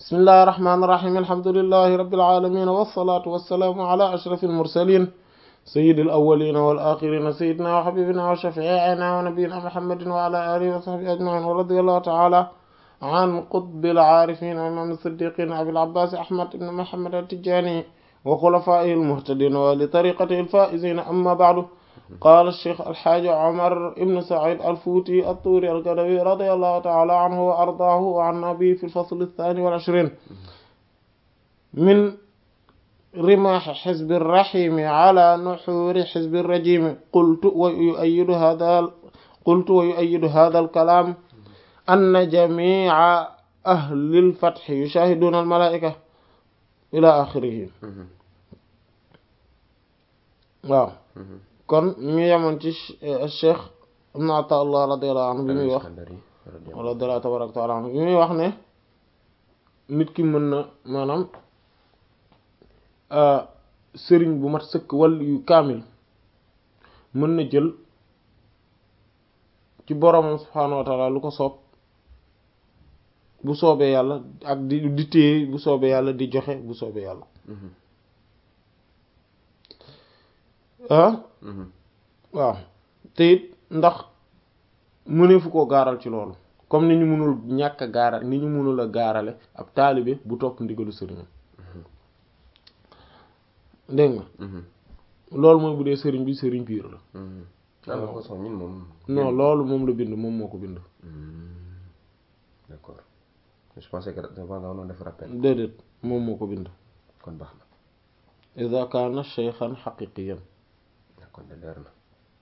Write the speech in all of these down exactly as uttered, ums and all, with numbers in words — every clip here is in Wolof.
بسم الله الرحمن الرحيم الحمد لله رب العالمين والصلاة والسلام على أشرف المرسلين سيد الأولين والآخرين سيدنا وحبيبنا وشفيعنا ونبينا محمد وعلى آله وصحبه أجمعين ورضي الله تعالى عن قطب العارفين وإمام الصديقين أبي العباس أحمد بن محمد التجاني وخلفائه المهتدين ولطريقته الفائزين. أما بعد، قال الشيخ الحاج عمر بن سعيد الفوتي الطوري القروي رضي الله تعالى عنه وأرضاه وعنا به في الفصل الثاني والعشرين من رماح حزب الرحيم على نحور حزب الرجيم. قلت ويؤيد هذا قلت ويؤيد هذا الكلام أن جميع أهل الفتح يشاهدون الملائكة إلى آخره. waaw kon ñu yemoon ci Cheikh Ibn Ata'illah radiyallahu anhu bi muy wax radiyallahu tabaraka ta'ala anhu bi muy wax ne nit ki mën na maanaam sëriñ bu mat sëkk wàll yu kaamil mën na jël ci boromam subhaanahu wa ta'ala lu ko soob bu soobee yàlla ak di di téye bu soobee yàlla di joxe bu soobee yàlla ah waaw te it ndax mëneefu koo gaaral ci loolu comme ni ñu mënul ñàkk a gaaral ni ñu mënul a gaarale ab taalibe bu topp ndigalu sëriñam dégg nga loolu mooy bu dee sëriñ bi sëriñ piir la non loolu moom la bind moom moo ko bind d'accord je pensais que dafa nga doon def rappel déedéet moom moo ko bind kon baax na iza kaana shaykhan haqiqiyan kon de leer na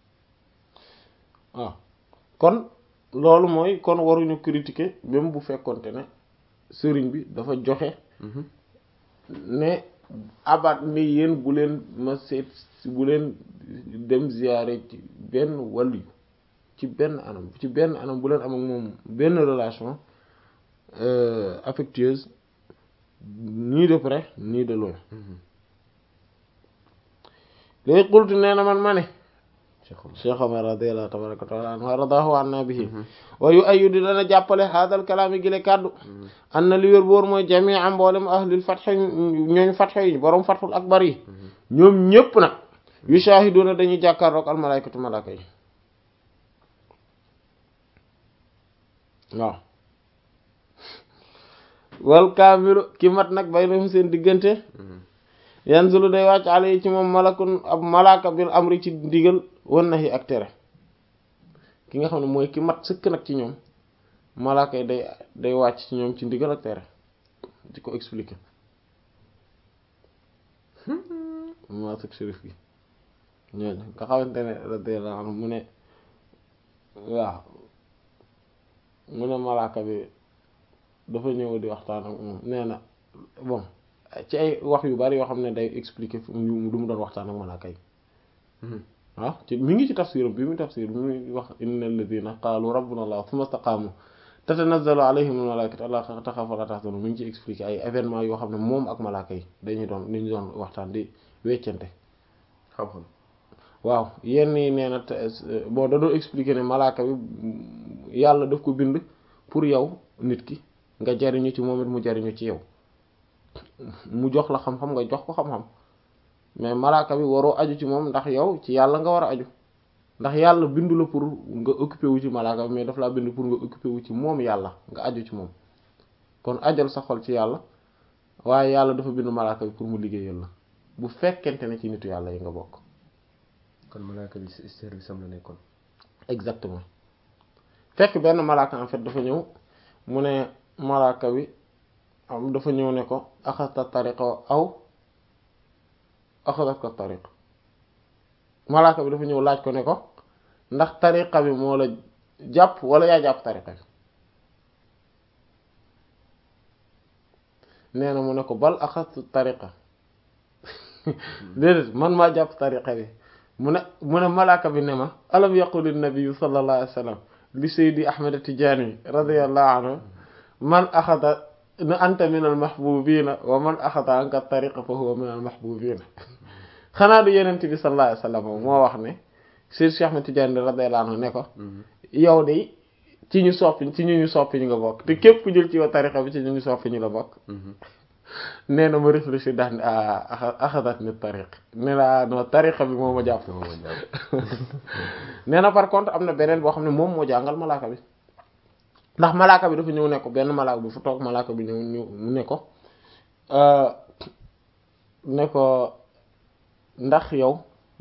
waaw kon loolu mooy kon waruñu critiquer même bu fekkonte ne sëriñ bi dafa joxe ne abat ni yéen bu leen ma seet bu leen dem ziyaare ci benn wàllu ci benn anam ci benn anam bu leen am ak moom benn relation affectueuse ni de près ni de loin. léegi qultu nee na man ma ne Cheikh Omar radiyallahu tabaraka wa ta'ala anhu radahu anna bihi wa yu'ayyidu dana jàppale hadal kalaami gile kàddu an na li wér boor mooy jami'a mboolem ahlil fatx ñooñ fatx yi borom fatxul akbar yi ñoom ñépp nag yushahiduna dañuy jàkkaarloog al malaykatu malaaka yi waaw wal kaamilu ki mat nag baynahum seen diggante yanzulu day wàcc alay ci moom malakun ab malaaka bil amri ci ndigal wan nahi ak tere ki nga xam ne mooy ki mat sëkk nag ci ñoom malaaka yi day day wàcc ci ñoom ci ndigal ak tere di ko expliquer maa sëkk shérif gi ñooñu nga xamante ne radiyallahu anhu mu ne waaw mu ne malaaka bi dafa ñëw di waxtaan ak moom nee na bon ci ay wax yu bari yoo xam ne day expliquer lu mu doon waxtaan ak malaaka yi waaw ci mi ngi ci tafsiram bi mu tafsir bi muy wax innal ladina qaalu rabbuna allah thumma istaqaamu tatanazzalu alayhim al malaikatu alla taxaafu wa la tahzanu mi ngi ci expliquer ay événements yoo xam ne moom ak malaaka yi dañuy doon dañu doon waxtaan di weccante xam-xam waaw yenn yi nee na bon da doon expliquer ne malaaka bi yàlla daf ko bind pour yow nit ki nga jariñu ci moom it mu jariñu ci yow mu jox la xam-xam nga jox ko xam-xam mais malaaka bi waroo aju ci moom ndax yow ci yàlla nga war a aju ndax yàlla bindu la pour nga occupé wu ci malaaka bi mais daf laa bind pour nga occupé wu ci moom yàlla nga aju ci moom kon ajal sa xol ci yàlla waaye yàlla dafa bind malaaka bi pour mu liggéeyal la bu fekkente ne ci nitu yàlla yi nga bokk. kon malaaka bi service am la nekkoon. exactement fekk benn malaaka en fait dafa ñëw mu ne malaaka bi am dafa ñëw ne ko axasta tariqa aw axadat ko tariqa malaaka bi dafa ñëw laaj ko ne ko ndax tariqa bi moo la jàpp wala yaa jàpp tariqa bi nee na mu ne ko bal axastu tariqa déedéet man maa jàpp tariqa bi mu ne mu ne malaaka bi ne ma alam yaqul an-nabi sallallahu alayhi wa sallam li Seydi Ahmed Tidiane radiyallahu anhu man axada na anta min al mahbubina wa man axada anka tariqa fa huwa min al mahbubina xanaa du yenent bi sallallahu alayhi wasallam moo wax ne Seydi Cheikh Ahmed Tidiane radiyallahu anhu ne ko yow de ci ñu soppi ci ñu ñu soppi ñu nga bokk te képp ku jël ci wa tariqa bi ci ñu ñu soppi ñu la bokk nee na ma réfléchir daal ah axadat ni tariq nee na non tariqa bi moo ma jàpp nee na par contre am na beneen boo xam ne moom moo jàngal malaaka bi ndax malaaka bi dafa ñëw ne ko benn malaaka bi fu toog malaaka bi ñëw ñëw mu ne ko ne ko ndax yow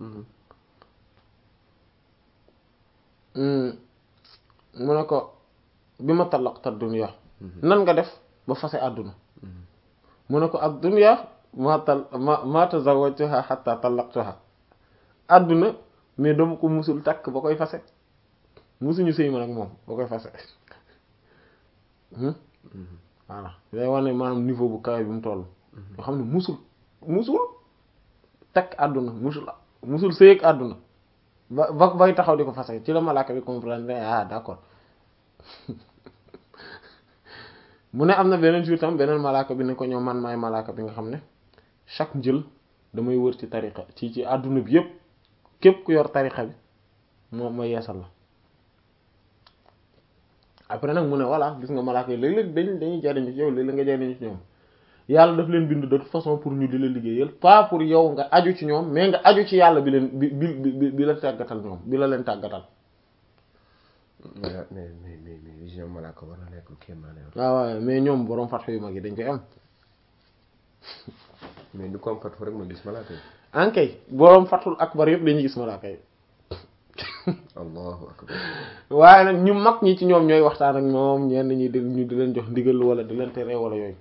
mu ne ko bi ma talaqta dunya nan nga def ba fase àdduna mu ne ko ak dunya ma tal ma ma tazawwajtuha hatta talaqtuha àdduna mais dama ko musul takk ba koy fase musuñu sëy ma nag moom ba koy fase voilà day wane maanaam niveau bu kawe bi mu toll yoo xam ne musul musul takk àdduna musul musul sëy ak àdduna ba ba bay taxaw di ko fase ci la malaaka bi comprendre ah d'accord mu ne am na beneen jour tam beneen malaaka bi ne ko ñëw man maay malaaka bi nga xam ne chaque njël damay wër ci tariqa ci ci àdduna bi yépp képp ku yor tariqa bi moom ma yeesal la après nag mu ne voilà gis nga malaaka yi léeg-léeg dañ dañuy jariñu ci yow léeg-léeg nga jariñu ci ñoom yàlla daf leen bind de toute façon pour ñu di la liggéeyal pas pour yow nga aju ci ñoom mais nga aju ci yàlla bi leen bi bi bi la tàggatal ñoom bi la leen tàggatal. mais mais mais mais vision malaaka war na nekk lu kéemaane. waaw waaw mais ñoom borom fatxu yu mag yi dañ koy am. mais du ko am fatxu rek ma gis malaaka yi. ankay borom fatxul akbar yëpp dañuy gis malaaka yi. allahu akbar. waaye nag ñu mag ñi ci ñoom ñooy waxtaan ak ñoom ñenn ñi di ñu di leen jox ndigal wala di leen tere wala yooyu.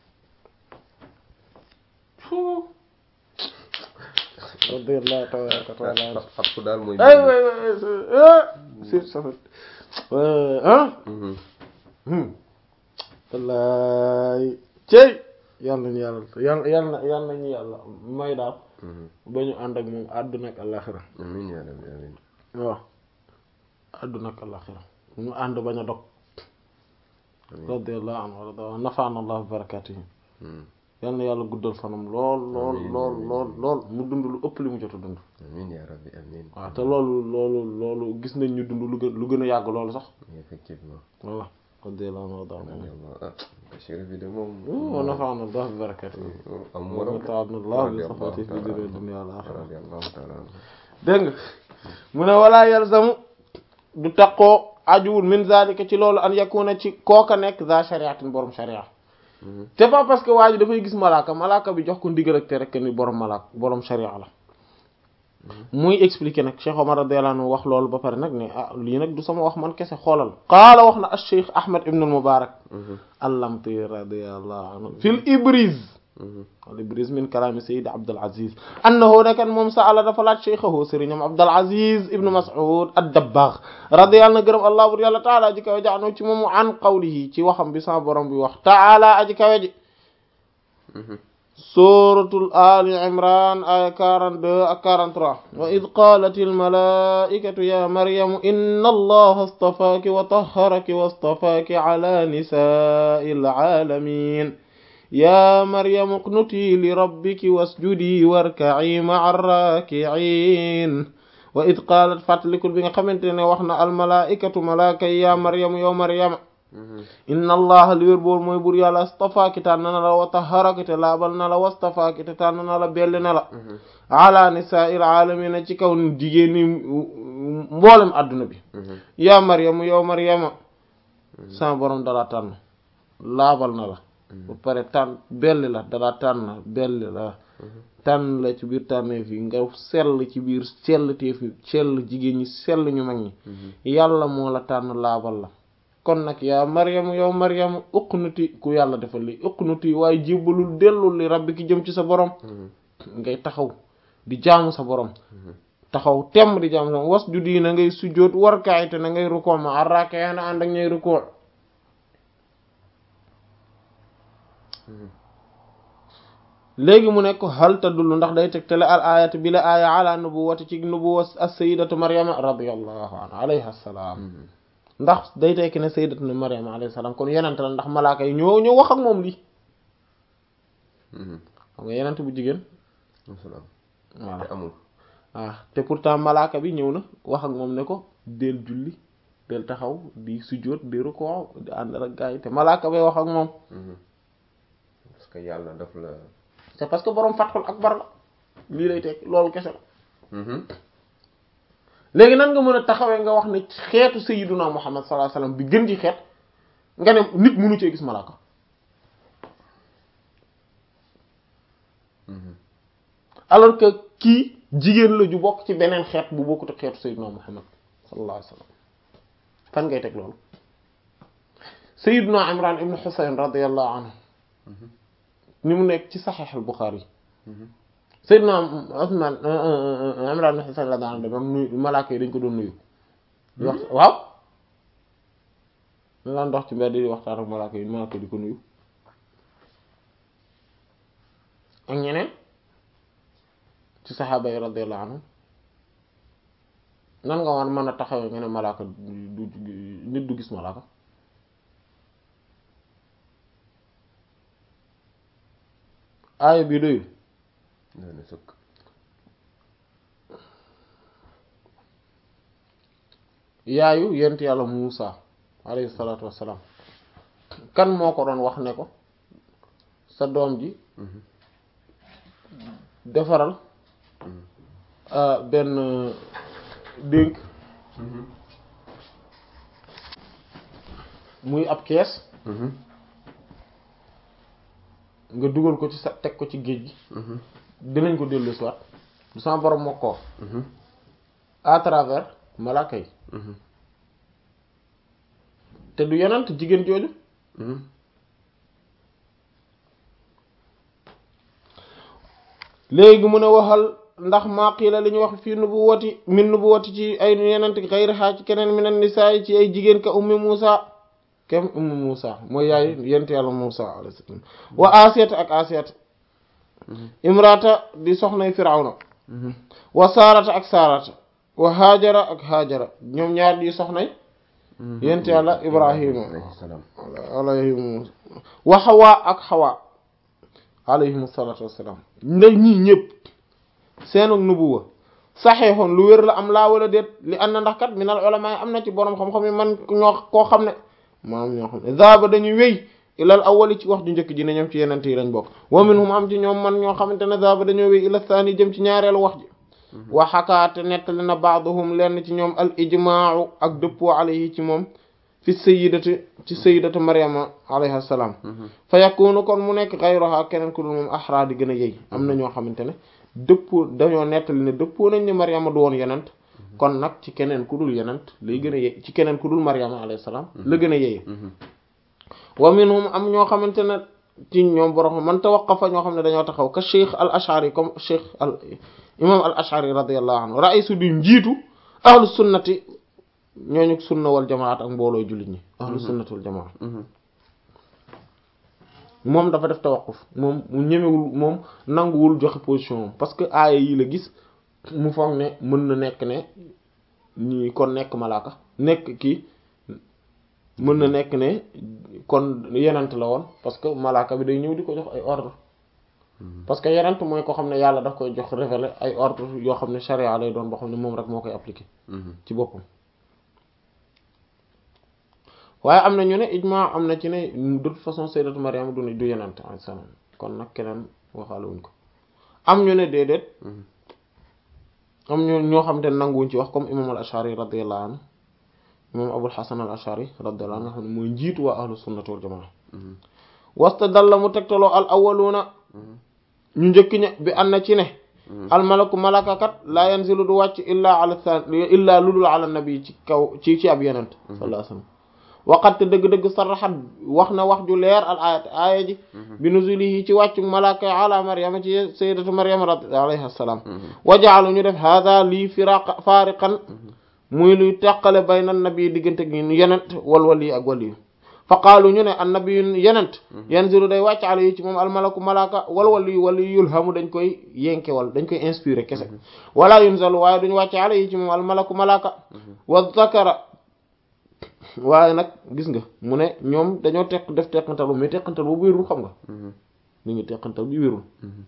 alhamdulilah tabaraka taala fatxu daal mooy. ay way si safat ah wallaay cey yàlla nañu yàlla yàlla yàlla yàlla nañu yàlla may daal ba ñu ànd ak moom àdduna ak àllaxira amiin yaa rabbi amiin waaw àdduna ak àllaxira ñu ànd bañ a dog radiyallahu anhu warda nafaana allah bi barakatihi yal na yàlla guddal fanam lool lool lool lool lool mu dund lu ëpp li mu jot a dund amiin yaa rabbi amiin waaw te loolu loolu loolu gis nañ ñu dund lu gën lu gën a yàgg loolu sax effectivement voilà radiyallahu anhu warda Chérif bi de moom wa nafaana allah bi barakatihi am morom taala allah bi safati fi dunya dunya al akhirah radiyallahu ta'ala dégg nga mu ne walaa yalzamu du taqoo ajuwul min zalika ci loolu an yakuna ci kooka nekk za shariatin borom sharia c'est pas parce que waa ji dafay gis malaaka malaaka bi jox ko ndigal ak te rek ni borom malaaka borom sharia la muy expliquer nag Cheikh Omar radiyallahu anhu wax loolu ba pare nag ne ah lii nag du sama wax man kese xoolal qaala wax na al-Cheikh Ahmad ibn al-Mubarak al-Lamti radiyallahu anhu fil Ibriz al-Ibriz min kalaami Sayyid Abdul Aziz annahu nakan moom sa'ala dafa laaj cheikhahu sëriñam Abdul Aziz ibn Mas'ud ad-Dabbagh radiyallahu anhu gërëm Allah bur yàlla taala aji kawe jaanu ci moomu an qawlihi ci waxam bi sa borom bi wax taala aji kawe ji suratul Ali Imran aya quarante-deux ak quarante-trois wa id qalatil malaikatu ya Maryamu inna Allaha astafaaki wa tahharaki wa astafaaki ala nisa'il alamin ya Maryamu uqnuti li rabbiki wasjudi warka'i ma'ar raki'in wa id qalat fàttalikul bi nga xamante ne wax na al malaikatu malaaka yi ya Maryamu yow Maryama inna allaha li wér boor mooy bur yàlla astafaaki tànn na la wa tahharaki te laabal na la wastafaaki te tànn na la belli na la ala nisaa'il aalamiina ci kaw jigéen ñi mboolem adduna bi yaa Maryamu yow Maryama sama borom dala tànn laabal na la ba pare tànn belli la dala tànn belli la tànn la ci biir tànneef yi nga sell ci biir sell teef yi sell jigéen ñi sell ñu mag ñi yàlla moo la tànn laabal la kon nag yaa Maryamu yow Maryamu uqnuti ku yàlla defal li uqnuti waaye jébbalul dellul li rabbi ki jëm ci sa borom ngay taxaw di jaamu sa borom taxaw temm di jaamu sa was ju diina ngay sujjóot warkaay te na ngay rukkoo ma arraakee na ànd ak ñay rukkoo léegi mu nekk hal tadullu ndax day tegtale al ayat bi la aaya ala nubuwati ci nubuwa as-sayyidatu Maryama radiyallahu anha alayha salaam ndax day tekki ne sayyidatuna Maryam alayhi salaam kon yenent la ndax malaaka yi ñoo ñoo wax ak moom lii xam nga yenent bu jigéen voilà te amul ah te pourtant malaaka bi ñëw na wax ak moom ne ko del julli del taxaw di sujjóot di rukkoo di ànd ak gaa yi te malaaka bay wax ak moom parce que yàlla daf la c'est parce que boroom Fathul Akbar la lii lay teg loolu kese la léegi nan nga mën a taxawee nga wax ne xeetu sayyiduna Muhammad sallallahu alayhi wasallam bi gën ci xeet nga ne nit mënu cee gis malaaka alors que kii jigéen la ju bokk ci beneen xeet bu bokkut ak xeetu sayyiduna Muhammad sallallahu alayhi wasallam fan ngay teg loolu sayyiduna Imran ibn Husayn radiyallahu anhu ni mu nekk ci Sahih al-Bukhari sayyiduna Usman Imran ibn Husayn la daan doon nuyu malaaka yi dañ ko doon nuyu di wax waaw ñu daan dox ci mbedd di waxtaan ak malaaka yi malaaka yi di ko nuyu ak ñeneen ci saxaaba yi radiyallahu anhum nan nga war mën a taxawee nga ne malaaka du nit du gis malaaka aaya bi doyul doona sëkk yaayu yent yàlla Muusa alayhi salaatu wassalaam kan moo ko doon wax ne ko sa doom ji defaral benn dénk muy ab kees nga dugal ko ci sa teg ko ci géej gi dinañ ko dellu siwaat du sama borom moo ko à travers malaaka yi te du yonent jigéen jooju léegi mu ne waxal ndax maa qiila li ñu wax fii nubuwati min nubuwati ci ay yonent xayrihaa ci keneen min an-nisaa yi ci ay jigéen ka ummi Muusa kem ummi Muusa mooy yaay yent yàlla Muusa alayhi salaam wa Asiyata ak Asiyata imrata di soxnay Firawna wa Saarata ak Saarata wa Haajara ak Haajara ñoom ñaar di soxnay yent yàlla Ibrahima alayhi wa Hawa ak Hawa alayhimu salaatu wassalaam ndax ñii ñëpp seenu nubuwa saxeexoon lu wér la am laa wala déet li ànd na ndax kat minal ulama am na ci boroom xam-xam yi man ñoo koo xam ne maanaam ñoo xam ne zaaba dañuy wéy ilal awwali ci wax ju njëkk ji ne ñoom ci yeneen yi lañ bokk wa minhum am ci ñoom man ñoo xamante ne zaaba dañoo wéy ila saani jëm ci ñaareelu wax ji wa xakaate nettali na ba'duhum lenn ci ñoom al ijmaa'u ak dëppoo alayhi ci moom fi sayyidati ci sayyidati Maryama alayha salaam fa yakunu kon mu nekk xayruha keneen ku dul moom ahra di gën a yey am na ñoo xamante ne dëppoo dañoo nettali ne dëppoo nañ ne Maryama du woon yenent kon nag ci keneen ku dul yenent lay gën a yey ci keneen ku dul Maryama alayhi salaam la gën a yeye wa minhum am ñoo xamante ne ci ñoom borom man tawaqqafa ñoo xam ne dañoo taxaw ka Cheikh al Ash'ari comme Cheikh al imam al Ash'ari radiyallahu anhu ra'isu di njiitu ahlu sunnati ñooñu sunna wal jamaat ak mbooloo jullit ñi ahlu sunnati wal jamaat moom dafa def tawaqquf moom mu ñemewul moom nanguwul joxe position moom parce que aaya yi la gis mu foog ne mën na nekk ne ñi kon nekk malaaka nekk kii mën na nekk ne kon yenent la woon parce que malaaka bi day ñëw di ko jox ay ordre parce que yenent mooy ko xam ne yàlla daf koy jox révéler ay ordre yoo xam ne charia lay doon boo xam ne moom rek moo koy appliquer ci boppam waaye am na ñu ne ijma am na ci ne de toute façon sayyidatu Maryam du du yenent alayhi salaam kon nag keneen waxaale wuñ ko am ñu ne déedéet am ñu ñoo xam te nanguwuñ ci wax comme imam al-Ash'ari radiyallahu anhu imam Abul Hasan al-Ash'ari radiyallahu anhu nga xam ne mooy njiitu waa ahlu sunnati wal jamaa wastadalla mu tegtaloo al awwaluna ñu njëkk ña bi an na ci ne al malaku malakakat laa yanzilu du wàcc illaa ala illaa ludul ala nabi ci kaw ci ci ab yenent sallallahu alayhi wasallam waqat dëgg-dëgg saraxat wax na wax ju leer al ayat aaya ji bi nuzulihi ci wàccu malaka ala Maryama ci sayyidatu Maryama alayha salaam wa ja'alu ñu def hada lii firaq fariqan muy luy teqale bayna nabi diggante gi yenent wal wali ak wali fa qaalu ñu ne an nabi yenent yanzilu day wàcc alayhi ci moom al malaku malaka wal wali wali yulhamu dañ koy yenkewal dañ koy inspiré kese wala yunzalu waaye duñu wàcc alayhi ci moom al malaku malaka wa zakara waaye nag gis nga mu ne ñoom dañoo teq def teqantal bu mais teqantal boobu wérul xam nga ni ngi teqantal bi wérul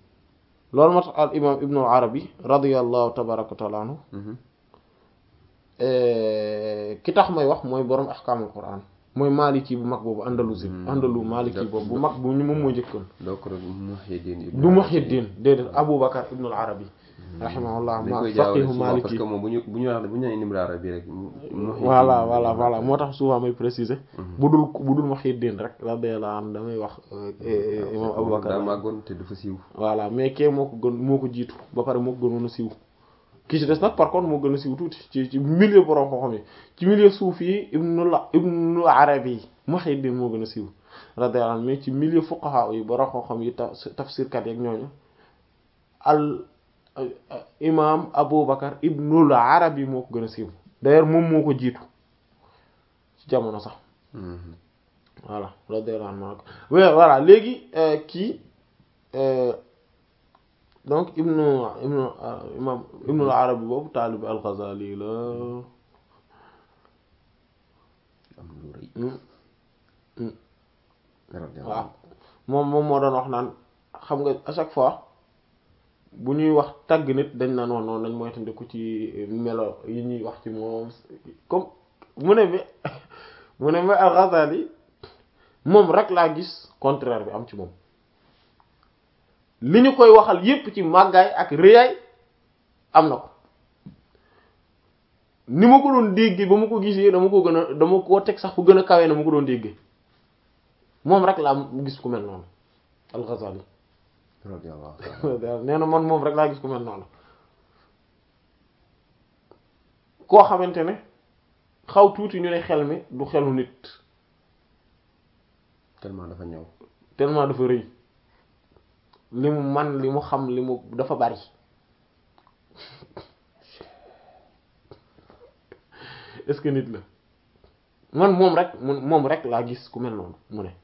loolu moo tax al imam ibnu al arabi radiyallahu tabaraka wa taala anhu ki tax may wax mooy borom ahkaamul Qur'an mooy Maliki bu mag boobu Andalusi Andalu Maliki boobu bu mag bu ñu moom moo njëkkoon. donc Muhyiddin du Muhyiddin déedéet Abu Bakar ibn al-Arabi rahimahullah ma faqihu Maliki parce que moom bu ñu bu ñu wax bu ñu nee Ibn al-Arabi rek. voilà voilà voilà moo tax souvent may préciser. bu dul bu dul Muhyiddin rek radiyallahu anhu damay wax. imam Abu Bakar daa màggoon te dafa siiw. voilà mais kee moo ko gën moo ko jiitu ba pare moo ko gënoon a siiw. ki ci des nag par contre moo gën a siiw tuuti ci ci milieu borom xam-xam yi ci milieu suufi yi Ibnu Ibnu Arabi Muhyiddin moo gën a siiw radiyallahu anhu mais ci milieu fuqaha yi borom xam-xam yi tafsirkat yeeg ñooñu al imam Abu Bakar Ibnul Arabi moo ko gën a siiw d'ailleurs moom moo ko jiitu ci jamono sax. voilà radiyallahu anhu voilà léegi kii. donc ibnu ibnu imam ibnul Arabi boobu taalibi al-Ghazali la am lu rëy waaw moom moom moo doon wax naan xam nga à chaque fois bu ñuy wax tagg nit dañ naan wax noonu dañ mooy tandiku ci melo yi ñuy wax ci moom comme mu ne mi mu ne mi al-Ghazali moom rek laa gis contraire bi am ci moom li ñu koy waxal yépp ci màggaay ak rëyaay am na ko ni ma ko doon déggee ba ma ko gisee dama ko gën a dama koo teg sax fu gën a kawee na ma ko doon déggee moom rek laa gis ku mel noonu al-Ghazali nee na man moom rek laa gis ku mel noonu koo xamante ne xaw tuuti ñu ne xel mi du xelu nit tellement dafa ñëw tellement dafa rëy li mu man li mu xam li mu dafa bari est-ce que nit la man moom rek moom rek laa gis ku mel noonu mu ne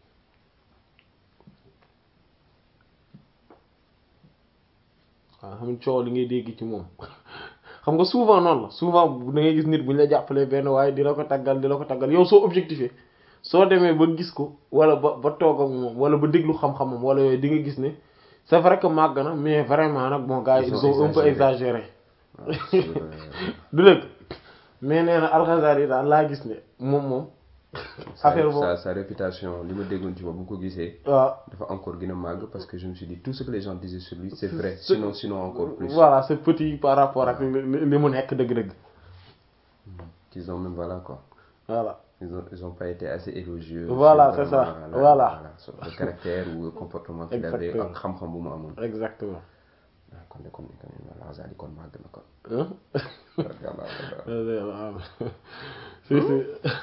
waaw xam coow li ngay dégg ci moom xam nga souvent noonu la souvent da ngay gis nit bu ñu la jàppalee benn waaye di la ko taggal di la ko taggal yow soo objectifé soo demee ba gis ko wala ba ba toog ak moom wala ba déglu xam-xamam wala yooyu di nga gis ne c'est vrai que màgg na mais vraiment nag bon gars yi ils ont un peu exagéré du dëgg mais nee na al-Ghazali daal laa gis ne moom moom affaire boobu sa sa réputation li ma déggoon ci moom bu ko gisee waaw dafa encore gën a màgg parce que je me suis dit tout ce que les gens disaient sur lui c'est vrai sinon sinon encore plus voilà c'est petit par rapport ak li mu nekk dëgg-dëgg qu'ils ont même voilà quoi voilà ils ont ils ont pas été assez élogieux voilà c'est ça voilà sur le caractère ou le comportement qu'il avait ak xam-xam bu mu amoon exactement kon ne kon kon al-Ghazali kon màgg na kon si si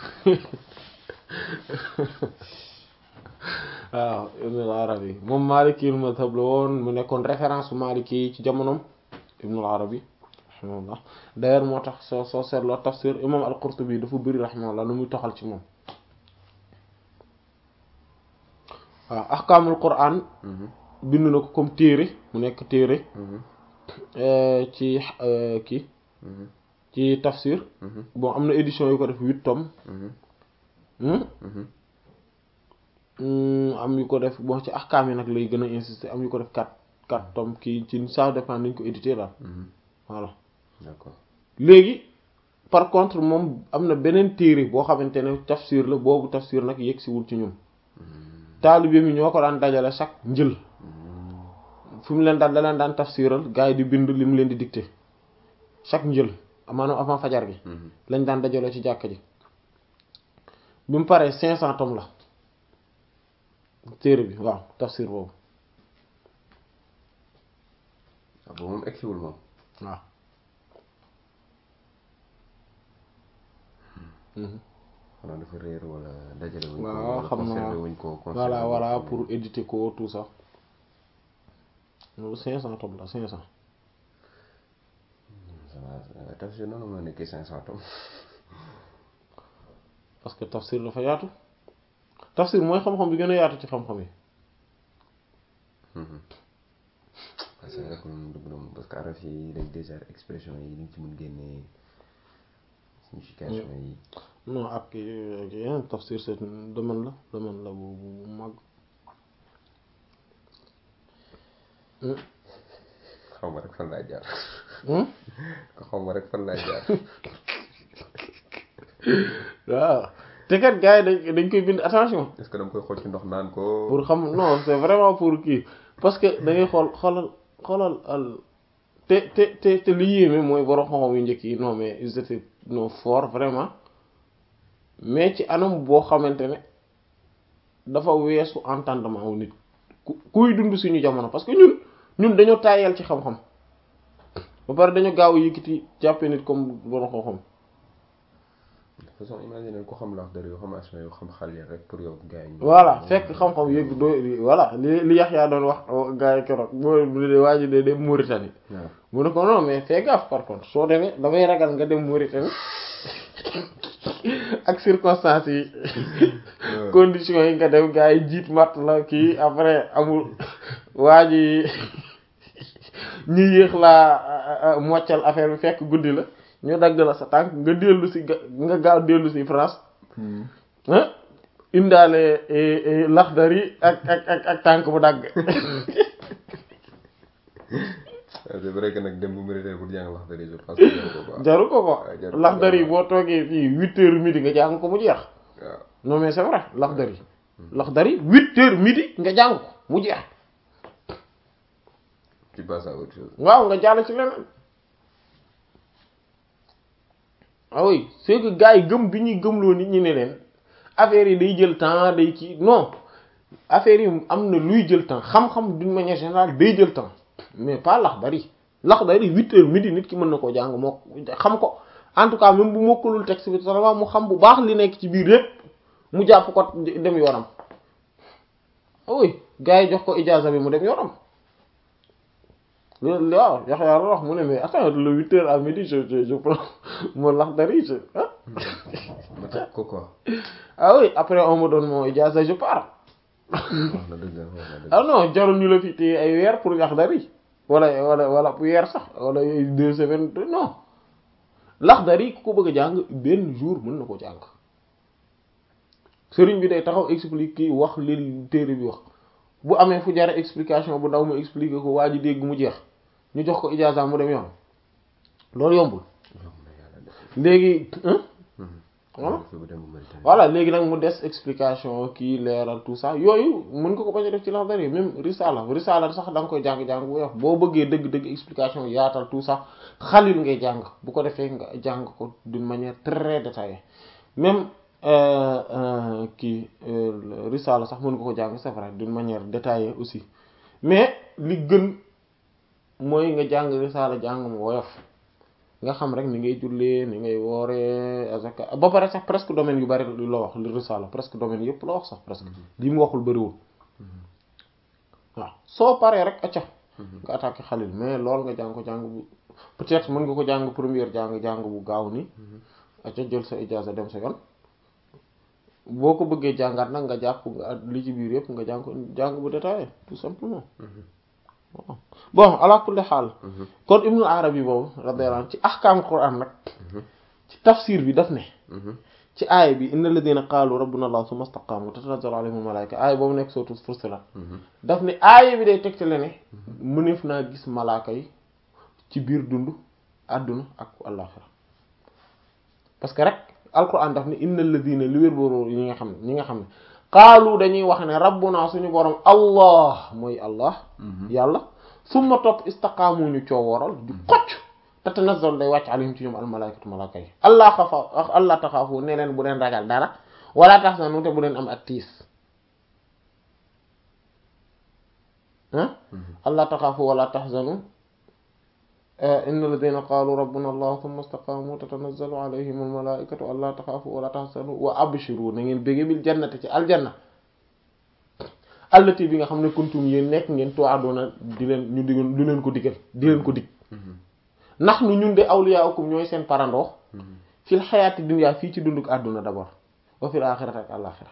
waaw Ibnul Arabi moom Maliki mazhab la woon mu nekkoon référence Maliki ci jamonoom Ibnul Arabi rahimahullah d'ailleurs moo tax soo soo seetloo tafsir imam al-Qurtubi dafa bëri rahimahullah lu muy toxal ci moom waaw ahkaamul Qur'an bind na ko comme téere mu nekk téere ci kii ci tafsir bon am na édition yu ko def huit tomes am yu ko def bon ci ahkaam yi nag lay gën a insister am yu ko def quatre quatre tomes kii ci ça dépend nañ ko éditer daal voilà d'accord léegi par contre moom am na beneen téere boo xamante ne tafsir la boobu tafsir nag yegsiwul ci ñun taalibe mi ñoo ko daan dajale chaque njël fi mu leen daan da leen daan tafsiral gars yi di bind li mu leen di dicter chaque njël maanaam avant fajar gi lañ daan dajaloo ci jàkka ji bi mu paree cinq cents tomes la téere bi waaw tafsir boobu waaw boobu moom egsiwul moom waaw xanaa dafa réer wala dajale wuñ ko waaw xam naa wuñ ko voilà voilà pour éditer ko tout ça loolu cinq cents tomes la cinq cents tafsir noonu moo nekkee cinq cents tomes parce que tafsir dafa yaatu tafsir mooy xam-xam bi gën a yaatu ci xam-xam yi parce que rek moom dëgg la moom parce que araf yi rek déjà expression yi ni ci mën génnee signification yi non ak yeneen tafsir c'est domaine la domaine la bu bu mag xaw ma rek fan laay jaar xaw ma rek fan laay jaar waaw te kat gars yi dañ dañ koy bind attention. est-ce que dama koy xool ci ndox naan ko. pour xam non c'est vraiment pour kii parce que da ngay xool xoolal xoolal al te te te te li yéeme mooy borom xam-xam yu njëkk yi non mais ils étaient non fort vraiment mais ci anam boo xamante ne dafa weesu entendement wu nit ku kuy dund suñu jamono parce que ñun ñun dañoo taayal ci xam-xam ba pare dañoo gaaw a yëkkati jàppee nit comme borom xam-xam. de toute façon imagine ko xam lax dara yoo xam asma yoo xam xal yi rek pour yow gars yi. voilà fekk xam-xam yëg doo voilà li li Yaxya doon wax gars yi keroog boo waa ji de dem Mauritanie. waaw mu ne ko non mais fais gaffe par contre soo demee damay ragal nga dem Mauritanie ak circonstances yi conditions yi nga dem gars yi jiit mat la kii après amul waa ji ñu yéex laa moccal affaire bi fekk guddi la ñu dagg la sa tànk nga dellu si nga gaaw dellu si France ah indaale Laxdari ak ak ak ak tànk bu dagg. c'est vrai que nag dem bu Mauritanie pour jàng Laxdari je pense que jaru ko ko Laxdari boo toogee fii huit heures midi nga jàng ko mu jeex. waaw non mais c'est vrai Laxdari Laxdari huit heures midi nga jàng ko mu jeex. tu passes à autre chose. waaw nga jàll ci leneen. ah oui c'est que gars yi gëm bi ñuy gëmloo nit ñi ne leen affaire yi day jël temps day kii non affaire yi am na luy jël temps xam-xam d'une manière générale day jël temps mais pas Laxdari Laxdari huit heures midi nit ki mën na koo jàng moo xam ko en tout cas même bu mokkalul texte bi sax mu xam bu baax li nekk ci biir yépp mu jàpp ko dem yoonam. ah oui gars yi jox ko ijaaza bi mu dem yoonam. loolu waaw Yaxya la wax mu ne mais attends le huit heures à midi je je je prends mon Laxdari je ah. ma teg ko quoi. ah oui après on me donne mon ijaaza je pars. wax na dëgg wax na dëgg. ah non jarul ñu la fi téye ay weer pour Laxdari wala wala wala weer sax wala deux semaines non Laxdari ku ko bëgg a jàng benn jour mën na ko jàng sëriñ bi day taxaw expliquer wax li téere bi wax bu amee fu jare explication bu ndaw mu expliquer ko waa ji dégg mu jeex ñu jox ko ijaaza mu dem yoon loolu yombul léegi voilà léegi nag mu des explication kii leeral tout ça yooyu mën nga ko bañ a def ci Laxdari même risala risala sax da nga koy jàng-jàng bu yox boo bëggee dëgg-dëgg explication yaatal tout ça Xalil ngay jàng bu ko defee nga jàng ko d'une manière très détaillée même kii risala sax mën nga ko jàng c'est vrai d'une manière détaillée aussi mais li gën mooy nga jàng risala jàng mu woyof nga xam rek ni ngay jullee ni ngay wooree azaka ba pare sax presque domaine yu bari la wax li risala presque domaine yëpp la wax sax presque li mu waxul bariwul waaw soo paree rek acca nga attaqué Xalil mais loolu nga jàng ko jàng bu peut-être mën nga ko jàng première jàng jàng bu gaaw ni acca jël sa ijaaza dem sa yoon boo ko bëggee jàngaat nag nga jàpp nga li ci biir yëpp nga jàng ko jàng bu détaillé tout simplement bon ala kulli xaal kon Ibnul Arabi boobu radiyallahu anhu ci ahkaam Qur'an nag ci tafsir bi daf ne ci aaya bi innal ladina qaalu rabbuna allah summa istaqaamu tatanazzalu alayhimul malaa'ika aaya boobu nekk sootu Fussilat daf ne aaya bi day tegtale ne mëneef naa gis malaaka yi ci biir dund àdduna ak àllaxira parce que rek alquran daf ne innal ladina li wér booroo ñi nga xam ne ñi nga xam ne qaalu dañuy wax ne rabbuna suñu borom allah mooy allah yàlla summa topp istaqaamu ñu coowooral ju xocc tatanazzalu day wàcc alayhim ci ñoom almalaikatu malaaka yi allah xafa allah taxaafu ne leen bu leen ragal dara wala tahzanu te bu leen am ak tiis ah allah taxaafu wala tahzanu inna alladhina qaalu rabbuna allah thumma istaqaamu tatanazzalu alayhim almalaikatu alla taxaafu wala tahzanu wa abshiru na ngeen bége bil jannati ci aljanna allati bi nga xam ne kuntum yéen nekk ngeen tu'aduna di leen ñu di di leen ko digal di leen ko dig ndax nu ñun de awliyaukum ñooy seen parandoo fil xayaati dunya fii ci dunduk àdduna d'abord wa fil axirati ak àllaxira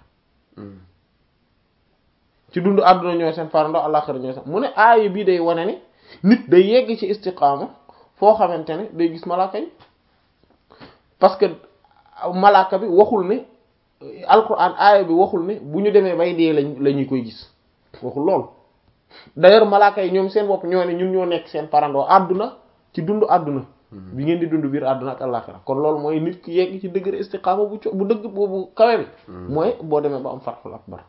ci dundu àdduna ñooy seen parandoo àllaxira ñooy sax mu ne aaya bii day wane ni nit day yegg ci istiqaama foo xamante ne day gis malaaka yi parce que malaaka bi waxul ne alquran aaya bi waxul ne bu ñu demee bay dee lañ la ñuy koy gis waxul loolu d'ailleurs malaaka yi ñoom seen bopp ñoo ne ñun ñoo nekk seen parandoo àdduna ci dundu àdduna bi ngeen di dund biir àdduna ak àllaxira kon loolu mooy nit ki yegg ci degré istiqaama bu co bu dëgg boobu kawe bi mooy boo demee ba am fatxul akbar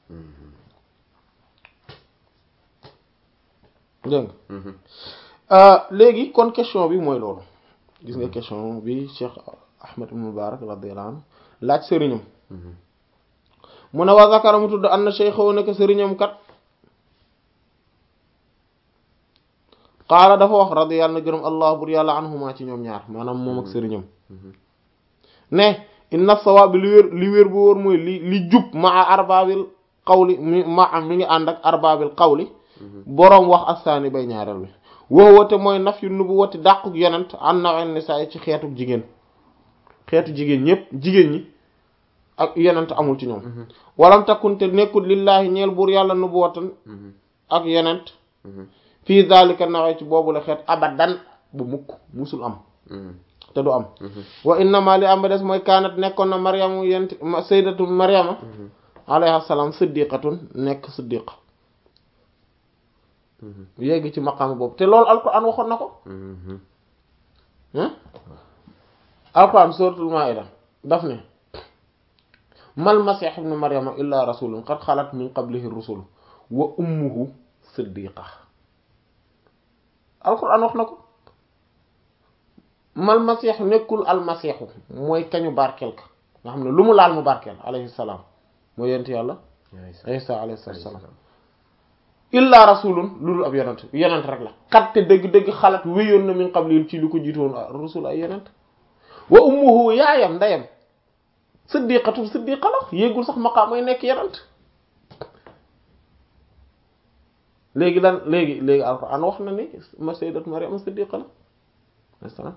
dégg nga léegi kon question bi mooy loolu gis nga question bi Cheikh Ahmad ibn Mubarak radiyallahu anhu laaj sëriñam mu ne waa zakara mu tudd an na cheikh nekk sëriñam kat qaala dafa wax radi yàlla na gërëm allah bur yàlla anhuma ci ñoom ñaar maanaam moom ak sëriñam ne inna sawaab li wér li wér bu wóor mooy li li jub maa arbaabil qawli mi ma mi ngi ànd ak arbaabil qawli boroom wax asaani bay ñaareel bi waxwate mooy naf yu nubu wati dàquk yonent an na en nisaa ci xeetuk jigéen xeetu jigéen ñépp jigéen ñi ak yonent amul ci ñoom walam takkunte nekkul lillaahi ñeel buur yàlla nubu watan ak yonent fii zalika nawee ci boobu la xeet abadan bu mukk musul am te du am wa innama li am ba des mooy kaanat nekkoon na maryamu yent sayyidatu maryama alayha salaam siddiqatun nekk siddiqa yegg ci maqaama boobu te loolu alquran waxoon na ko alquran suratul maida daf ne mal masih ibn maryama illa rasulun qad xalat min qablihi rusul wa ummuhu siddiqa alquran wax na ko mal masiixu nekkul almasiixu mooy kañu barkeel ka nga xam ne lu mu laal mu barkeel alayhi salaam mooy yent yàlla isa alayhi salaam illa rasulun loolu ab yonent yonent rek la xatte dëgg-dëgg xalaat wéyoon na min qabli ci lu ko jiitoon rusul ay yonent wa ummuhu yaayam ndeyam siddiqatu siddiqa la yéegul sax maqaam mooy nekk yonent léegi lan léegi léegi alquran wax na ni ma sayyidat Maryam siddiqa la asalaam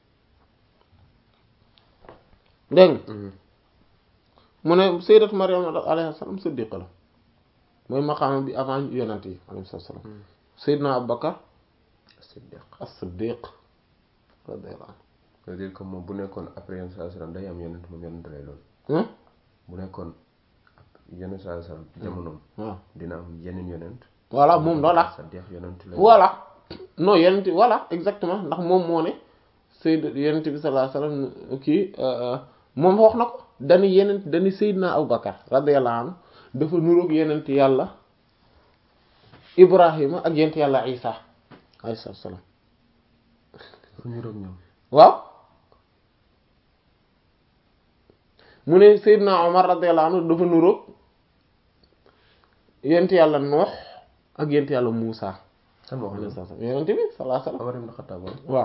dégg nga mu ne sayyidat Maryam alayhi salaam siddiqa la mooy maqaama bi avant yonent yi alayhi salaam sayyidna Abubakar siddiq as-siddiq radiyallahu anhu c'est-à-dire que moom bu nekkoon après yonent sallallahu alayhi wasallam day am yonent moom yonent lay doon bu nekkoon yonent sallallahu alayhi wasallam jamonoom waaw dina am yeneen yonent voilà moom loola voilà non yenent voilà exactement ndax moom moo ne sayyid yenent bi sallallahu alayhi wasallam kii moom wax na ko dani yenent dani sayyidna Abubakar radiyallahu anhu dafa nuroog yenent yàlla Ibrahima ak yenent yàlla Isa alayhi salaam dafa nuroog ñoom waaw mu ne sayyidna Umar radiyallahu anhu dafa nuroog yenent yàlla Nuux ak yent yàlla Muusa yonent bi sallallahu alayhi wasallam waaw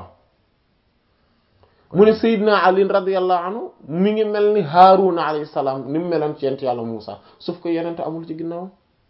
mu ne Seydina Ali radiyallahu anhu mi ngi mel ni Haaruna alayhi salaam ni mu meloon ci yent yàlla Muusa sauf que yonent amul ci ginnaaw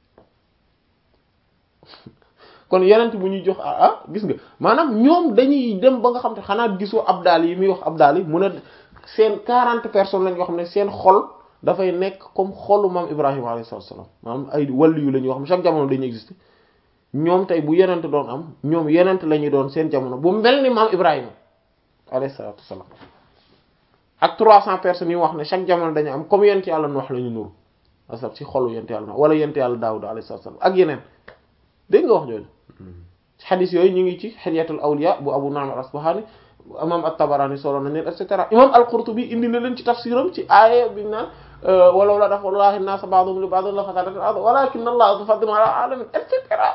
kon yonent bu ñuy jox ah ah gis nga maanaam ñoom dañuy dem ba nga xam te xanaa gisoo abdal yi muy wax abdal yi mu ne seen quarante personnes lañ yoo xam ne seen xol dafay nekk comme xolu maam Ibrahima alayhi salaam maanaam ay wàllu yu la ñuy wax chaque jamono dañuy exister ñoom tey bu yenent doon am ñoom yenent la ñuy doon seen jamono bu mel ni maam Ibrahima alayhi salaatu wasalaam ak trois cents personnes yi wax ne chaque jamono dañu am comme yent yàlla Nuux la ñu nuru asab ci xolu yent yàlla Nuux wala yent yàlla Daawuda alayhi salaatu wasalaam ak yeneen dégg nga wax jooju xadis yooyu ñu ngi ci Hilyatul Awliya bu Abu Nu'aym al-Asbahani imam at-Tabarani solo nañ leen et cetera imam al-Qurtubi indi na leen ci tafsiram ci aaya bi naan walaw la dafa Allahi an-naasa ba'dahum li ba'din la fasadatil ardu walakinna Allaha dhu fadlin 'ala al-'alamin et cetera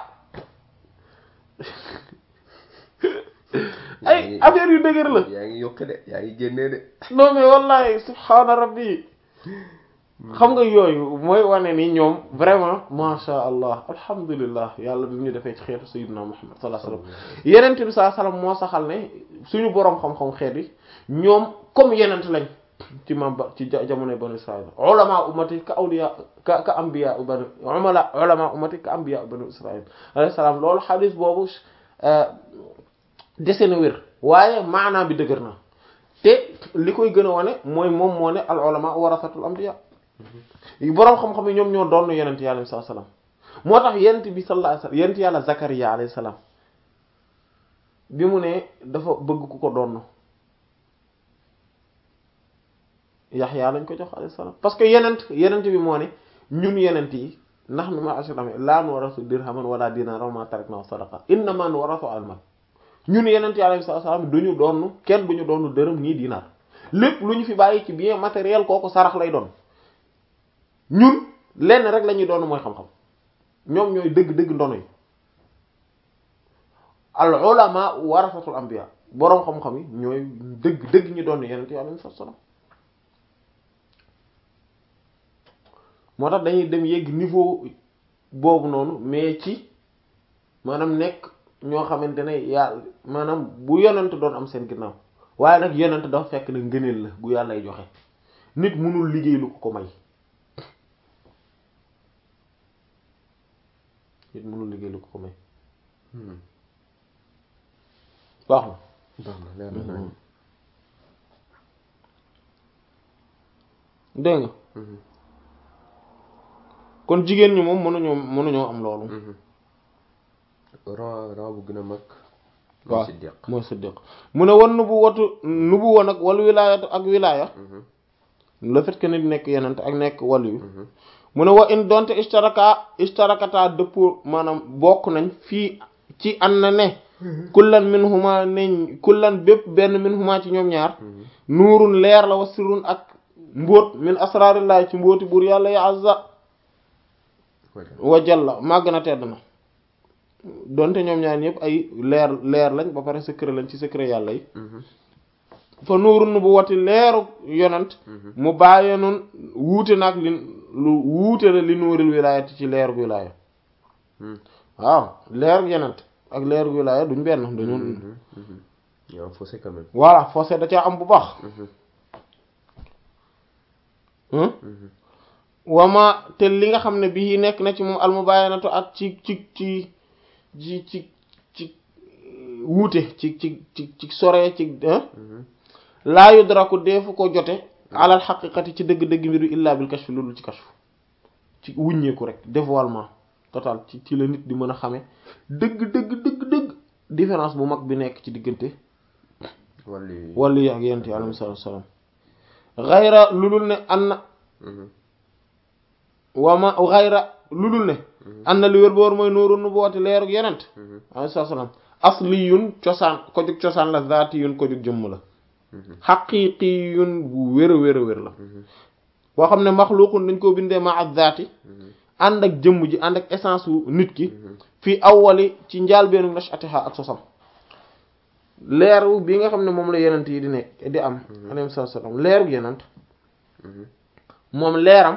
ay affaire yu dëgër la. yaa ngi yokk de yaa ngi génnee de. non mais wallahi subhaana rabbi xam nga yooyu mooy wane ni ñoom vraiment masha allah alhamdulillah yàlla bi ñu defee ci xeetu sayyidina Muhammad sallallahu alayhi wasallam yenent bi sallallahu alayhi wasallam moo saxal ne suñu boroom xam-xam xeet yi ñoom comme yenent lañ ci mam ba ci jamonoy banu Israël ulama ummati ka awliya ka ka anbiya banu umala ulama ummati ka anbiya banu Israël alayhi salaam loolu xadis boobu dese na wér waaye maanaam bi dëgër na te li koy gën a wane mooy moom moo ne al ulama warasatul anbiya boroom xam-xam yi ñoom ñoo doon yenent yàlla sallallahu alayhi wasallam moo tax yenent bi sallallahu alayhi wasallam yenent yàlla Zakariya alayhi salaam bi mu ne dafa bëgg ku ko doon Yaxya lañ ko jox alayhi salaam parce que yenent yenent bi moo ne ñun yenent yi nahnu ma'ashara laa nuwarisu dirhaman wala dinaran wa ma tarakna sadaqa innama nuwarisu al-mal ñun yeneen yi alayhi salaam duñu doon kenn duñu doon dërëm nii dinaar lépp lu ñu fi bàyyi ci bien matériel kooku sarax lay doon ñun lenn rek la ñuy doon mooy xam-xam ñoom ñooy dëgg-dëgg ndono yi al ulama warasatul anbiya boroom xam-xam yi ñooy dëgg-dëgg ñu doon yeneen yi alayhi salaam moo tax dañuy dem yegg niveau boobu noonu mais ci maanaam nekk ñoo xamante ne yàlla maanaam bu yonent doon am seen ginnaaw waaye nag yonent dafa fekk na ngëneel la gu yàllay joxe nit mënul liggéey lu ko ko may nit mënul liggéey lu ko ko may baax na baax na leer na nañ dégg nga kon jigéen ñi moom mënuñoo mënuñoo am loolu ran ran bu gën a mag waaw mooy siddiq mu ne wan nubu watu nubu woon ak wal wilaayatu ak wilaaya le fait que nit nekk yenent ak nekk wàll yu mu ne wa in donte istaraka istarakata dëppoo maanaam bokk nañ fii ci an na ne kullan min huma neñ kullan bépp benn min huma ci ñoom ñaar nuurun leer la wa sirrun ak mbóot min asrarillahi ci mbóoti buur yàlla ya azza wa jalla màgg na tedd na donte ñoom ñaar ñëpp ay leer leer lañ ba pare secret lañ ci secret yàlla yi fa nuurun bu wati leeru yonent mu bàyyee noonu wuute nag li lu wuute la li nuuril wilaayati ci leeru wilaaya waaw leeru yonent ak leeru wilaaya duñ benn dañu yow fossé quand même voilà fossé da caa am bu baax wama te li nga xam ne bii nekk na ci moom almubayanatu ak ci ci ci ci ci ci wuute ci ci ci ci sore ci laa yudraku deefu ko jote alal xaqiqati ci dëgg-dëgg mbiru illa bil kashf loolu ci kashf ci wuññeeku rek dévoilement total ci ci la nit di mën a xame dëgg dëgg dëgg dëgg différence bu mag bi nekk ci diggante wàllu wàllu yi ak yent yi alayhi salaam xayra lulul ne an na wama xayra lulul ne an na li wér boor mooy nuuru nu boote leeruk yenent alayhi salaam asliyun cosaan ko jug cosaan la zaatiyun ko jug jëmm la xaqiiqiyun bu wér a wér a wér la boo xam ne maxluuqun dañ koo bindee ma ak zaati ànd ak jëmm ji ànd ak essence wu nit ki fii awwali ci njaalbeenu nashatiha ak sosam leeru bi nga xam ne moom la yenent yi di nekk di am alayhi salaam leeru yenent moom leeram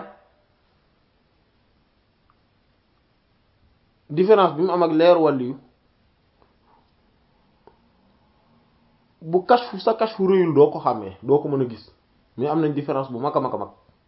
différence bi mu am ak leeru wàlliyu bu kashfu sa kashfu réyul doo ko xàmmee doo ko mën a gis mais am nañ différence bu mag a mag a mag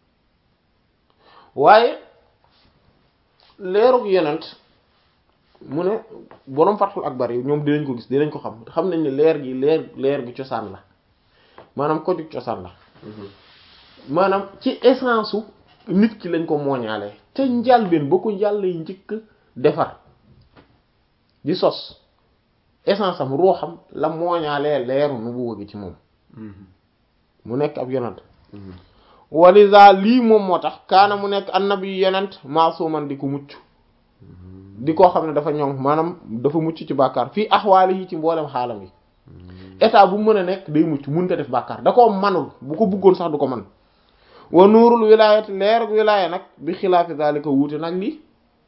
waaye leerug yenent mu ne boroom Fathul Akbar yi ñoom dinañ ko gis dinañ ko xam xam nañ ne leer gi leer leer gi cosaan la maanaam ko jug cosaan la maanaam ci essence u nit ki lañ ko mooñaale te njalbeen ba ko yàlla yi njëkk defar di sos essence am ruuxam la mooñaalee leeru nu bu wëgg ci moom mu nekk ab yonent walisa lii moom moo tax kaana mu nekk annabi yonent maasuman di ko mucc di koo xam ne dafa ñoŋ maanaam dafa mucc ci bàkkaar fii axwaali yi ci mboolem xaalam yi état bu mën a nekk day mucc mënut a def bàkkaar da koo manul bu ko bëggoon sax du ko man wa nuurul wilaayati leerug wilaaya nag bi xilaafi zalika wuute nag lii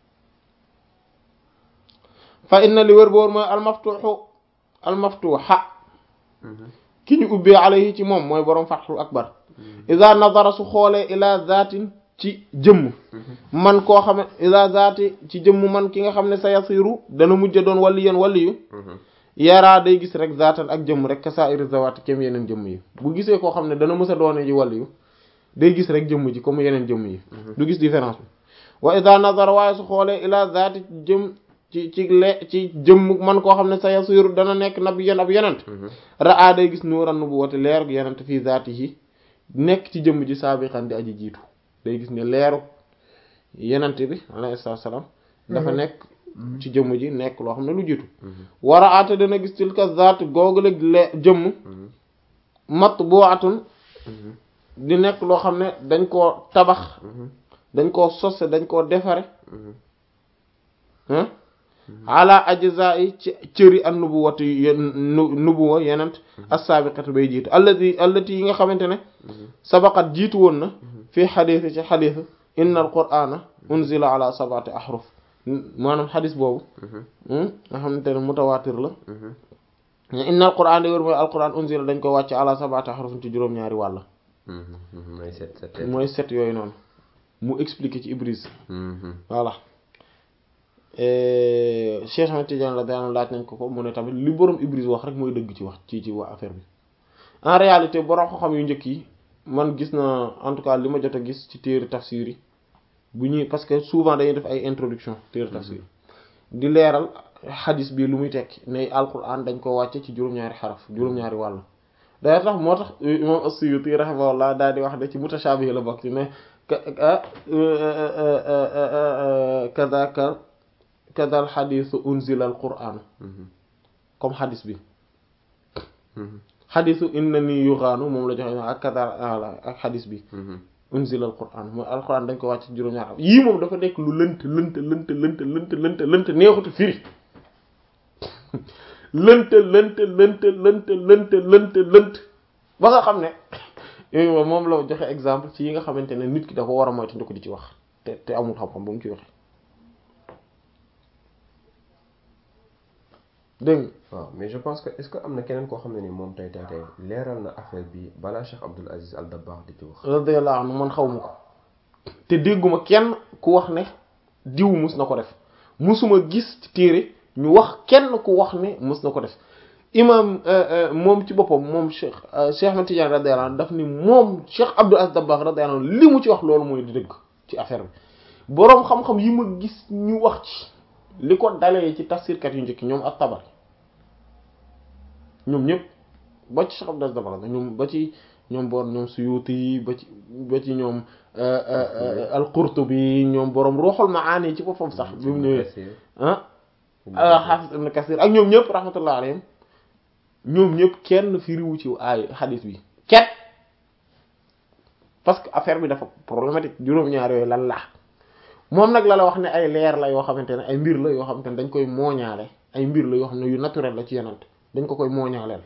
fa inna li wër boor mooy almaftuxu almaftuxa ki ñu ubbee alayhi ci moom mooy boroom Fathul Akbar iza nazara su xoolee ila zaatin ci jëmm man koo xam ne ila zaati ci jëmm man ki nga xam ne sa yasiru dana mujj doon waliyan waliyu yaraa day gis rek zaatan ak jëmm rek kasaa'iri zawaati kem yeneen jëmm yi bu gisee koo xam ne dana mës a doone ji waliyu day gis rek jëmm ji comme yeneen jëmm yi du gis différence bi wa iza nazara waaye su xoolee ila zaati jëm ci ci le ci jëmm man koo xam ne sa yasiru dana nekk nabiyyan ab yenent raa day gis nuuran nubuwwati leer gu yenent fii zaatihi nekk ci jëmm ji saabiqan di aji jiitu day gis ne leeru yenent bi alayhi salaam dafa nekk ci jëmm ji nekk loo xam ne lu jiitu war a aate dana gis tilka zaat googule le jëmm matbu'atun di nekk loo xam ne dañ koo tabax dañ koo sose dañ koo defare ala ajza'i ci cëri an nubuwati nubuwa yenent as-sabiqati bay jiitu allati allati yi nga xamante ne sabaqat jiitu woon na fii xadis ci xadis inna al qur'ana unzila ala sab'ati ahruf maanaam xadis boobu nga xamante ne mutawaatir la inna al qur'ana da wér mooy al qur'an unzila dañ ko wàcc ala sab'ati ahruf ci juróom-ñaari wàll mooy set set mooy set yooyu noonu mu expliqué ci Ibris voilà Cheikh Ahmed Tidiane la daana laaj nañ ko ko mu ne tamit li borom Ibris wax rek mooy dëgg ci wax ci ci waa affaire bi en réalité borom xam yu njëkk yi man gis na en tout cas li ma jot a gis ci téere tafsir yi bu ñuy parce que souvent dañuy def ay introduction téere tafsir di leeral xadis bi lu muy tekki ne alquran dañ ko wàcce ci juróom-ñaari xaraf juróom-ñaari wàll day tax moo tax imam as-Suyuti rahimahullah daal di wax de ci mutashabih la bokk ci ne kadaka kadal xadisu unzila al quran comme xadis bi xadisu innani yughanu moom la joxe ak kadal ak xadis bi unzila al quran mooy alquran dañ ko wàcc ci juróom-ñaar yii moom dafa nekk lu lënt lënt lënt lënt lënt lënt lënt neexutu firi lënt lënt lënt lënt lënt lënt lënt ba nga xam ne yooyu moom la joxe exemple ci yi nga xamante ne nit ki da ko war a moytu ko di ci wax te te amul xam-xam ba mu ci waxe dégg waaw mais je pense que est-ce que am na keneen koo xam ne ni moom tey tey tey leeral na affaire bi balaa Cheikh Abdul Aziz Al Dabakh di ci wax. radiyallahu anhu man xaw ma ko te dégguma kenn ku wax ne diw mus na ko def musuma gis ci téere ñu wax kenn ku wax ne mus na ko def imam moom ci boppam moom Cheikh Cheikh Ahmed Tidiane radiyallahu anhu daf ni moom Cheikh Abdul Aziz Dabakh radiyallahu anhu li mu ci wax loolu mooy di dëgg ci affaire bi boroom xam-xam yi ma gis ñu wax ci li ko dalee ci tafsirkat yu njëkk ñoom at-Tabari ñoom ñëpp ba ci Cheikh Abdul Aziz Dabakh ñoom ba ci ñoom boor ñoom Suyuti ba ci ba ci ñoom al-Qurtubi ñoom boroom Ruhul Maani ci boppam sax bi mu ñëwee ah Hafiz Ibn Kathir ak ñoom ñëpp rahmatullah alayhim ñoom ñëpp kenn firiwu ci ay hadith bi kenn parce que affaire bi dafa problématique juróom-ñaar yooyu lan la moom nag la la wax ne ay leer la yoo xamante ne ay mbir la yoo xamante ne dañ koy mooñaale ay mbir la yoo xam ne yu naturel la ci yenant dañ ko koy mooñaaleel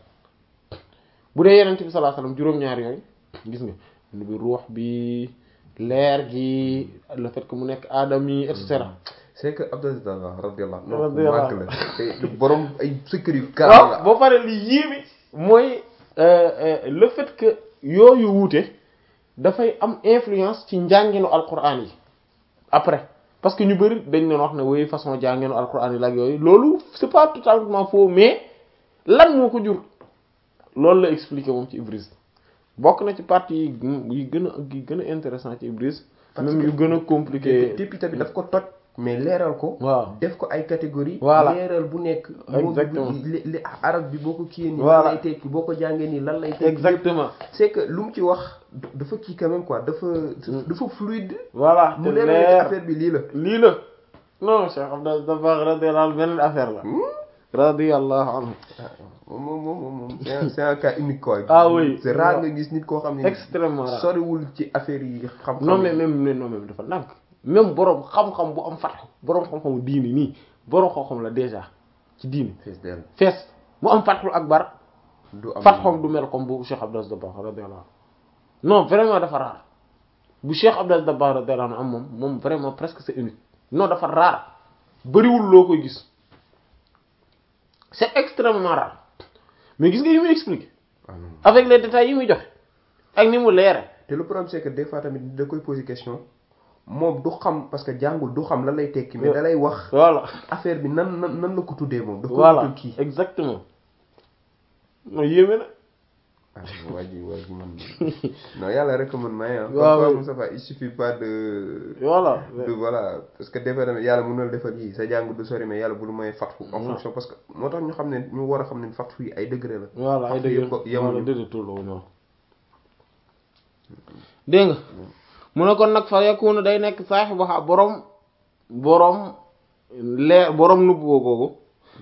bu dee yenent bi sallallahu alayhi wasallam juróom-ñaar yooyu gis nga bi ruux bi leer gi le fait que mu nekk aadam yi et cetera c'est que Abdul Aziz radiyallahu anhu màgg la borom ay secret yu kaar la boo pare li yéemi mooy le fait que yooyu wuute dafay am influence ci njànginu alquran yi après parce que ñu bari dañ leen wax ne woy façon jànginu alquran yi la ak yooyu loolu c'est pas totalement faux mais lan moo ko jur loolu la expliqué moom ci Ibris bokk na ci partie yi yi gën a yi gën a intéressant ci Ibris même yu gën a compliqué depuis tamit daf ko toj mais leeral ko waaw def ko ay catégories voilà leeral bu nekk exactement li arab bi boo ko kiyee nii voilà lan lay tekki boo ko jàngee nii lan lay tekki exactement c'est que lu mu ci wax dafa kii quand même quoi dafa dafa fluide voilà mu leeral affaire bi lii la lii la non Cheikh Abdou Dabakh radiyallahu anhu beneen affaire la radiyallahu anhu moom moom moom moom c'est un cas unique quoi. ah oui c'est rare nga gis nit koo xam ne extrêmement rare soriwul ci affaire yi xam-xam non mais même non même dafa nànk même boroom xam-xam bu am fatxu boroom xam-xamu diini nii boroom xam-xam la déjà ci diini fees del fees mu am fatxul akbar du am fatxoom du mel comme bu Cheikh Abdou Aziz Dabakh radiyallahu anhu non vraiment dafa rare bu Cheikh Abdou Aziz Dabakh radiyallahu anhu am moom moom vraiment presque c'est unique non dafa rare bariwul loo koy gis c'est extrêmement rare mais gis nga yi muy expliquer avec les détails yi muy joxe ak ni mu leere te le problème c'est que des fois tamit da koy poser question moom du xam parce que jàngul du xam lan lay tekki mais da lay wax voilà affaire bi nan nan nan la ko tuddee moom da ko voilà kii exactement non yéeme na ah waa ji waa ji man non yàlla rek man may ah waaw comme ça va il suffit pas de voilà de voilà parce que des fois tamit yàlla mën na la defal yi sa jàng du sori mais yàlla bu lu may fatfu en fonction parce que moo tax ñu xam ne ñu war a xam ne fatfu yi ay degré la voilà ay degré dëgg yemuñu voilà déedéet tolloo non dégg nga mu ne kon nag fa yakunu day nekk saaxibu xa borom borom leer borom nubboo googu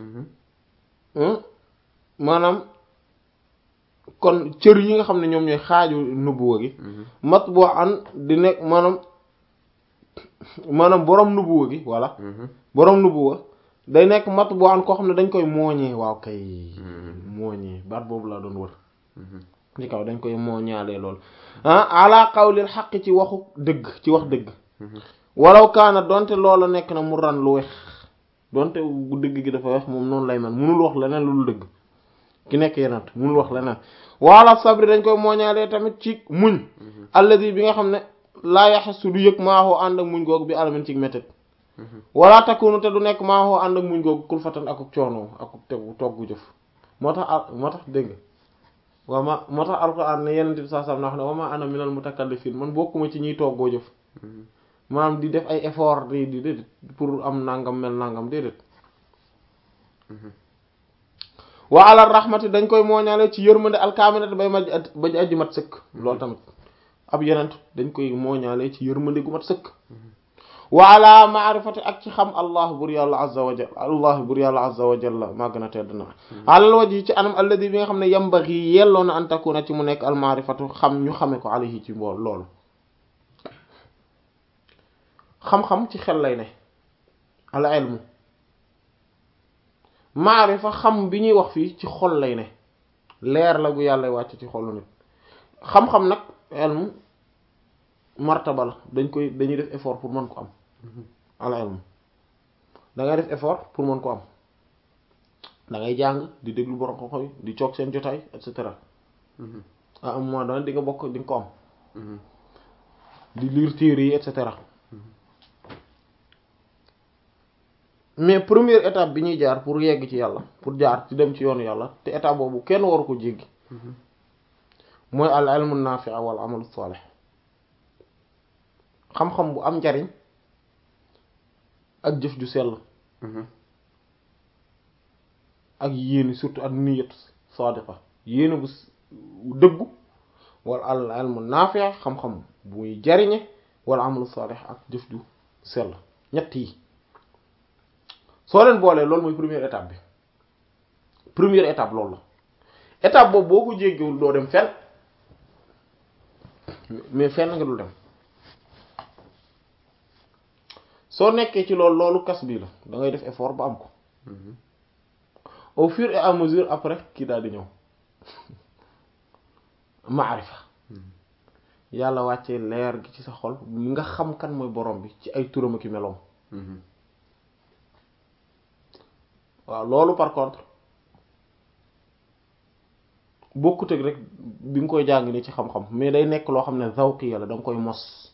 maanaam kon cër yi nga xam ne ñoom ñooy xaaju nubuwa gi matbu'an di nekk maanaam maanaam borom nubuwa gi voilà borom nubuwa day nekk mat bu an koo xam ne dañ koy mooñee waaw kay mooñee baat boobu laa doon wër ci kaw dañ koy mooñaalee lool ah ala qawlil xaq ci waxu dëgg ci wax dëgg walaw kaana donte loola nekk na mu ran lu wex donte bu dëgg gi dafa wex moom noonu lay man munul wax leneen lu dëgg ki nekk yenant munul wax leneen wala sabri dañ koy mooñaalee tamit ci muñ alladi bi nga xam ne laa yaxasu du yëg maaxoo ànd ak muñ googu bi alamin ci métit wala takunu te du nekk maaxoo ànd ak muñ googu kul fatan akuk coono akuk tegu toggu jëf moo tax a moo tax dégg waa ma moo tax alxuraan ne yenent bi saa sam na wax ne wa ma ana minal mutakallifin man bokkuma ci ñuy toggoo jëf maanaam di def ay effort di di déedéet pour am nangam mel nangam déedéet wa ala rahmati dañ koy mooñaale ci yërmande alkaamilati bay maj bañ aji mat sëkk loolu tamit ab yenent dañ koy mooñaale ci yërmande gu mat sëkk wa ala maarifati ak ci xam allah bur yàlla azza wa jalla allah bur yàlla azza wa jalla maa gën a tedd na alal waji ci anam alladi bi nga xam ne yambaxi yelloo na an takuna ci mu nekk al maarifatu xam ñu xame ko alayhi ci mbool loolu xam-xam ci xel lay ne al ilmu maarifa xam bi ñuy wax fii ci xol lay ne leer la gu yàlla wàcc ci xolu nit xam-xam nag ilmu martaba la dañ koy dañuy def effort pour mën ko am al ilmu da ngay def effort pour mën ko am da ngay jàng di déglu borom xam-xam yi di coog seen jotaay et cetera à un moment donné di nga bokk di nga ko am di lire téere yi et cetera mais première étape bi ñuy jaar pour yegg ci yàlla pour jaar ci dem ci yoonu yàlla te étape boobu kenn waru ko jéggi mooy al ilmu nafi' wal amalu salih xam-xam bu am njariñ ak jëf ju sell ak yéene surtout ak niyat sadiqa yéene bu dëggu wala al ilmu nafi' xam-xam buy jariñe wala amalu salih ak jëf ju sell ñett yi soo leen boolee loolu mooy première étape bi première étape loolu la étape boobu boo ko jéggiwul doo dem fenn mais fenn nga dul dem soo nekkee ci loolu loolu kas bii la da ngay def effort ba am ko au fur et à mesure après kii daal di ñëw maarifa yàlla wàccee leer gi ci sa xol nga xam kan mooy borom bi ci ay turam ak meloom waaw loolu par contre bokkut ak rek bi nga koy jàng ni ci xam-xam mais day nekk loo xam ne zawqi yàlla da nga koy mos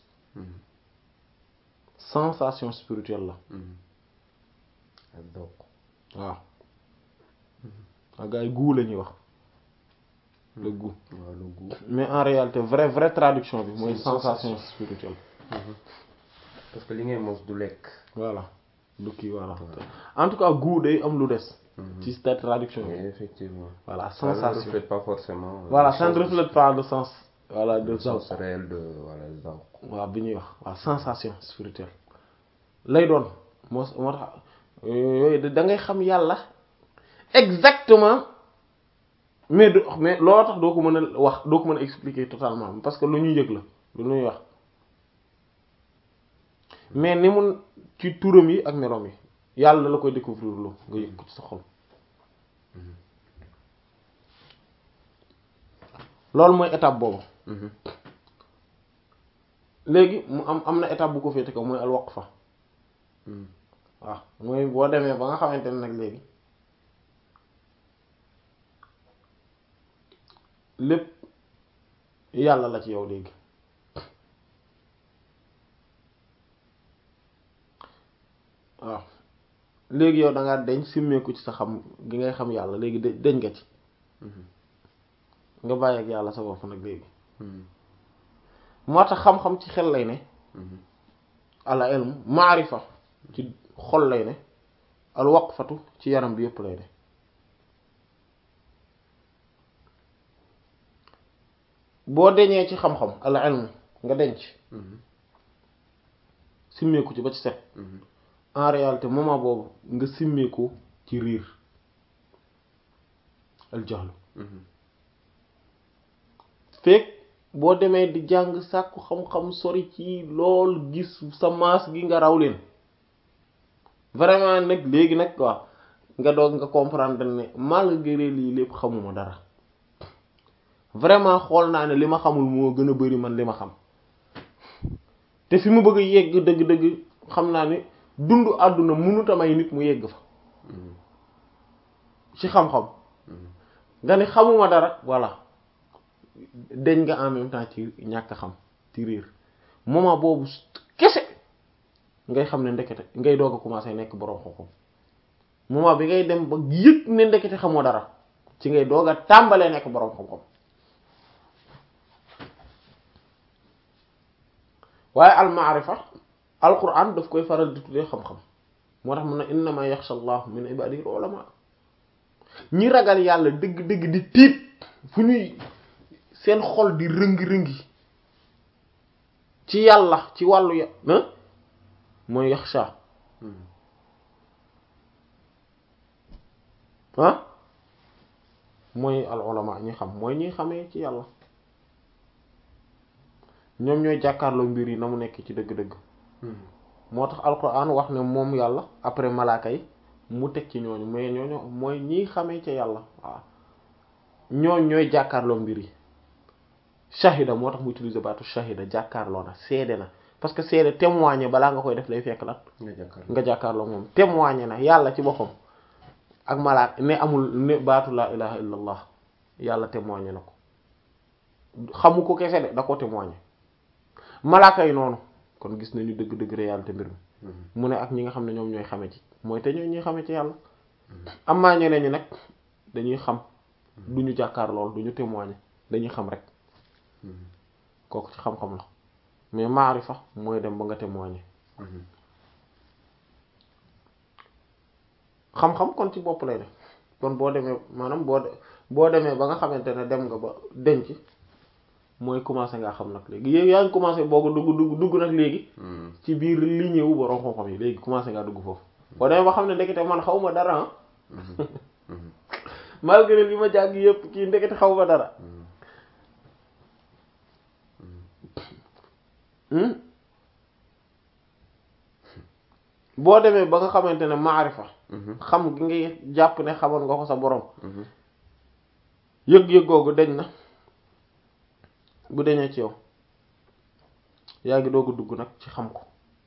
sensation spirituelle la ak zawq waaw ak gars yi goût la ñuy wax le goût waaw le goût mais en réalité vraie vraie traduction bi mooy sensation spirituelle parce que li ngay mos du lekk voilà du kii voilà en tout cas goût day am lu des ci cette traduction bi effectivement voilà ça ne sensation reflète pas forcément voilà ça ne reflète pas le sens voilà de le zawq sens réel de voilà zawq waaw bi ñuy wax waaw sensation spirituelle lay doon moo moo tax yooyu da ngay xam yàlla exactement mais du mais looloo tax doo ko mën a wax doo ko mën a expliquer totalement parce que lu ñuy yëg la lu ñuy wax mais ni mun ci turam yi ak meloom yi yàlla la koy découvrir lu nga yëg ko ci sa xol loolu mooy étape boobu léegi mu am am na étape bu ko féete kaw mooy al waqfa waaw mooy boo demee ba nga xamante ne nag léegi lépp yàlla la ci yow léegi waaw léegi yow da ngaa deñ simmeeku ci sa xam gi ngay xam yàlla léegi de deñ nga ci nga bàyyi ak yàlla sa bopp nag léegi moo tax xam-xam ci xel lay ne al ilm maarifa ci xol lay ne al waqfatu ci yaram bi yépp lay ne boo deñee ci xam-xam al ilm nga denc simmeeku ci ba ci set en réalité moment boobu nga simmeeku ci riir al jahlu fekk boo demee di jàng sàkku xam-xam sori ci lool gis sa maas gi nga raw leen vraiment nag léegi nag waaw nga doog nga comprendre ne malgré lii lépp xamuma dara vraiment xool naa ne li ma xamul moo gën a bari man li ma xam te fi mu bëgg a yegg dëgg-dëgg xam naa ni dund àdduna mënut a may nit mu yegg fa ci xam-xam nga ne xamuma dara voilà dañ nga en même temps ci ñàkk xam ci réer moment boobu kese ngay xam ne ndekete ngay doog a commencer nekk boroom xam-xam moment bi ngay dem ba yëg ne ndekete xamoo dara ci ngay doog a tàmbalee nekk boroom xam-xam waaye al maarifa al quran daf koy faral di tuddee xam-xam moo tax mun na innama yaxsha allah min ibadihi al ulama ñi ragal yàlla dëgg-dëgg di tiit fu ñuy seen xol di rëngi-rëngi ci yàlla ci wàllu ya mooy yaxsha ah mooy al ulama ñi xam mooy ñi xamee ci yàlla ñoom ñooy jàkkaarloo mbir yi na mu nekk ci dëgg-dëgg moo tax alquran wax ne moom yàlla après malaaka yi mu teg ci ñooñu mais ñooñu mooy ñi xamee ci yàlla waaw ñooñ ñooy jàkkaarloo mbir yi shahida moo tax mu utiliser baatu shahida jàkkaarloo na seede na parce que seede témoigner balaa nga koy def lay fekk la nga jàkkaarloo moom témoigner na yàlla ci boppam ak malaaka ne amul ne baatu laa ilaha illa allah yàlla témoigner na ko xamu ko kese de da ko témoigner malaaka yi noonu kon gis nañu dëgg-dëgg réalité mbir mi mu ne ak ñi nga xam ne ñoom ñooy xame ci mooy te ñooy ñuy xame ci yàlla am maa ñeneen ñi nag dañuy xam duñu jàkkaar lool duñu témoigner dañuy xam rek kooku ci xam-xam la mais maarifa mooy dem ba nga témoigner xam-xam kon ci bopp lay def kon boo demee maanaam boo boo demee ba nga xamante ne dem nga ba denc mooy commencé ngaa xam nag léegi yow yaa ngi commencé boogu dugg dugg dugg nag léegi ci biir li ñëw borom xam-xam yi léegi commencé ngaa dugg foofu boo demee ba xam ne ndekete man xaw ma dara malgré li ma jàng yëpp kii ndekete xaw ma dara boo demee ba nga xamante ne maarifa xam gi ngay jàpp ne xamoon nga ko sa borom yëg-yëg googu deñ na bu deñee ci yow yaa ngi doog a dugg nag ci xam ko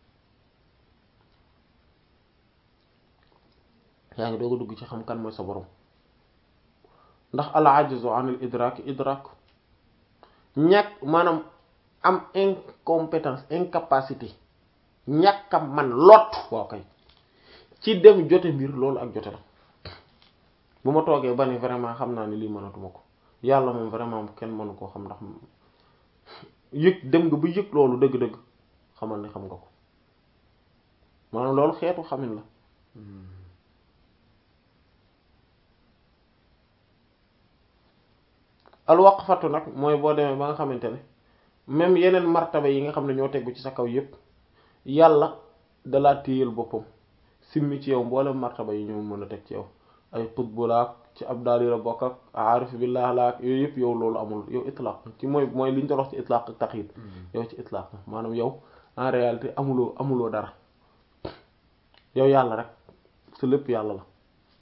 yaa ngi doog a dugg ci xam kan mooy sa borom ndax al ajizu anil idrak idrak ñàkk maanaam am incompétence incapacité ñàkkam man lot waaw kay ci dem jote mbir loolu ak jote la bu ma toogee ba ne vraiment xam naa ni lii mënatuma ko yàlla moom vraiment kenn mënu koo xam ndax yëg dem nga ba yëg loolu dëgg-dëgg xamal ne xam nga ko maanaam loolu xeetu xamin la alwaqfatu nag mooy boo demee ba nga xamante ne même yeneen martaba yi nga xam ne ñoo tegu ci sa kaw yépp yàlla dalaa téyal boppam simmi ci yow mboolem martaba yi ñoo mën a teg ci yow ay xutbu laak ci ab daal la bokk ak aarif billah laak yooyu yëpp yow loolu amul yow itlaq ci mooy mooy li ñu doon wax ci itlaq ak taqyid yow ci itlaq maanaam yow en réalité amuloo amuloo dara yow yàlla rek sa lépp yàlla la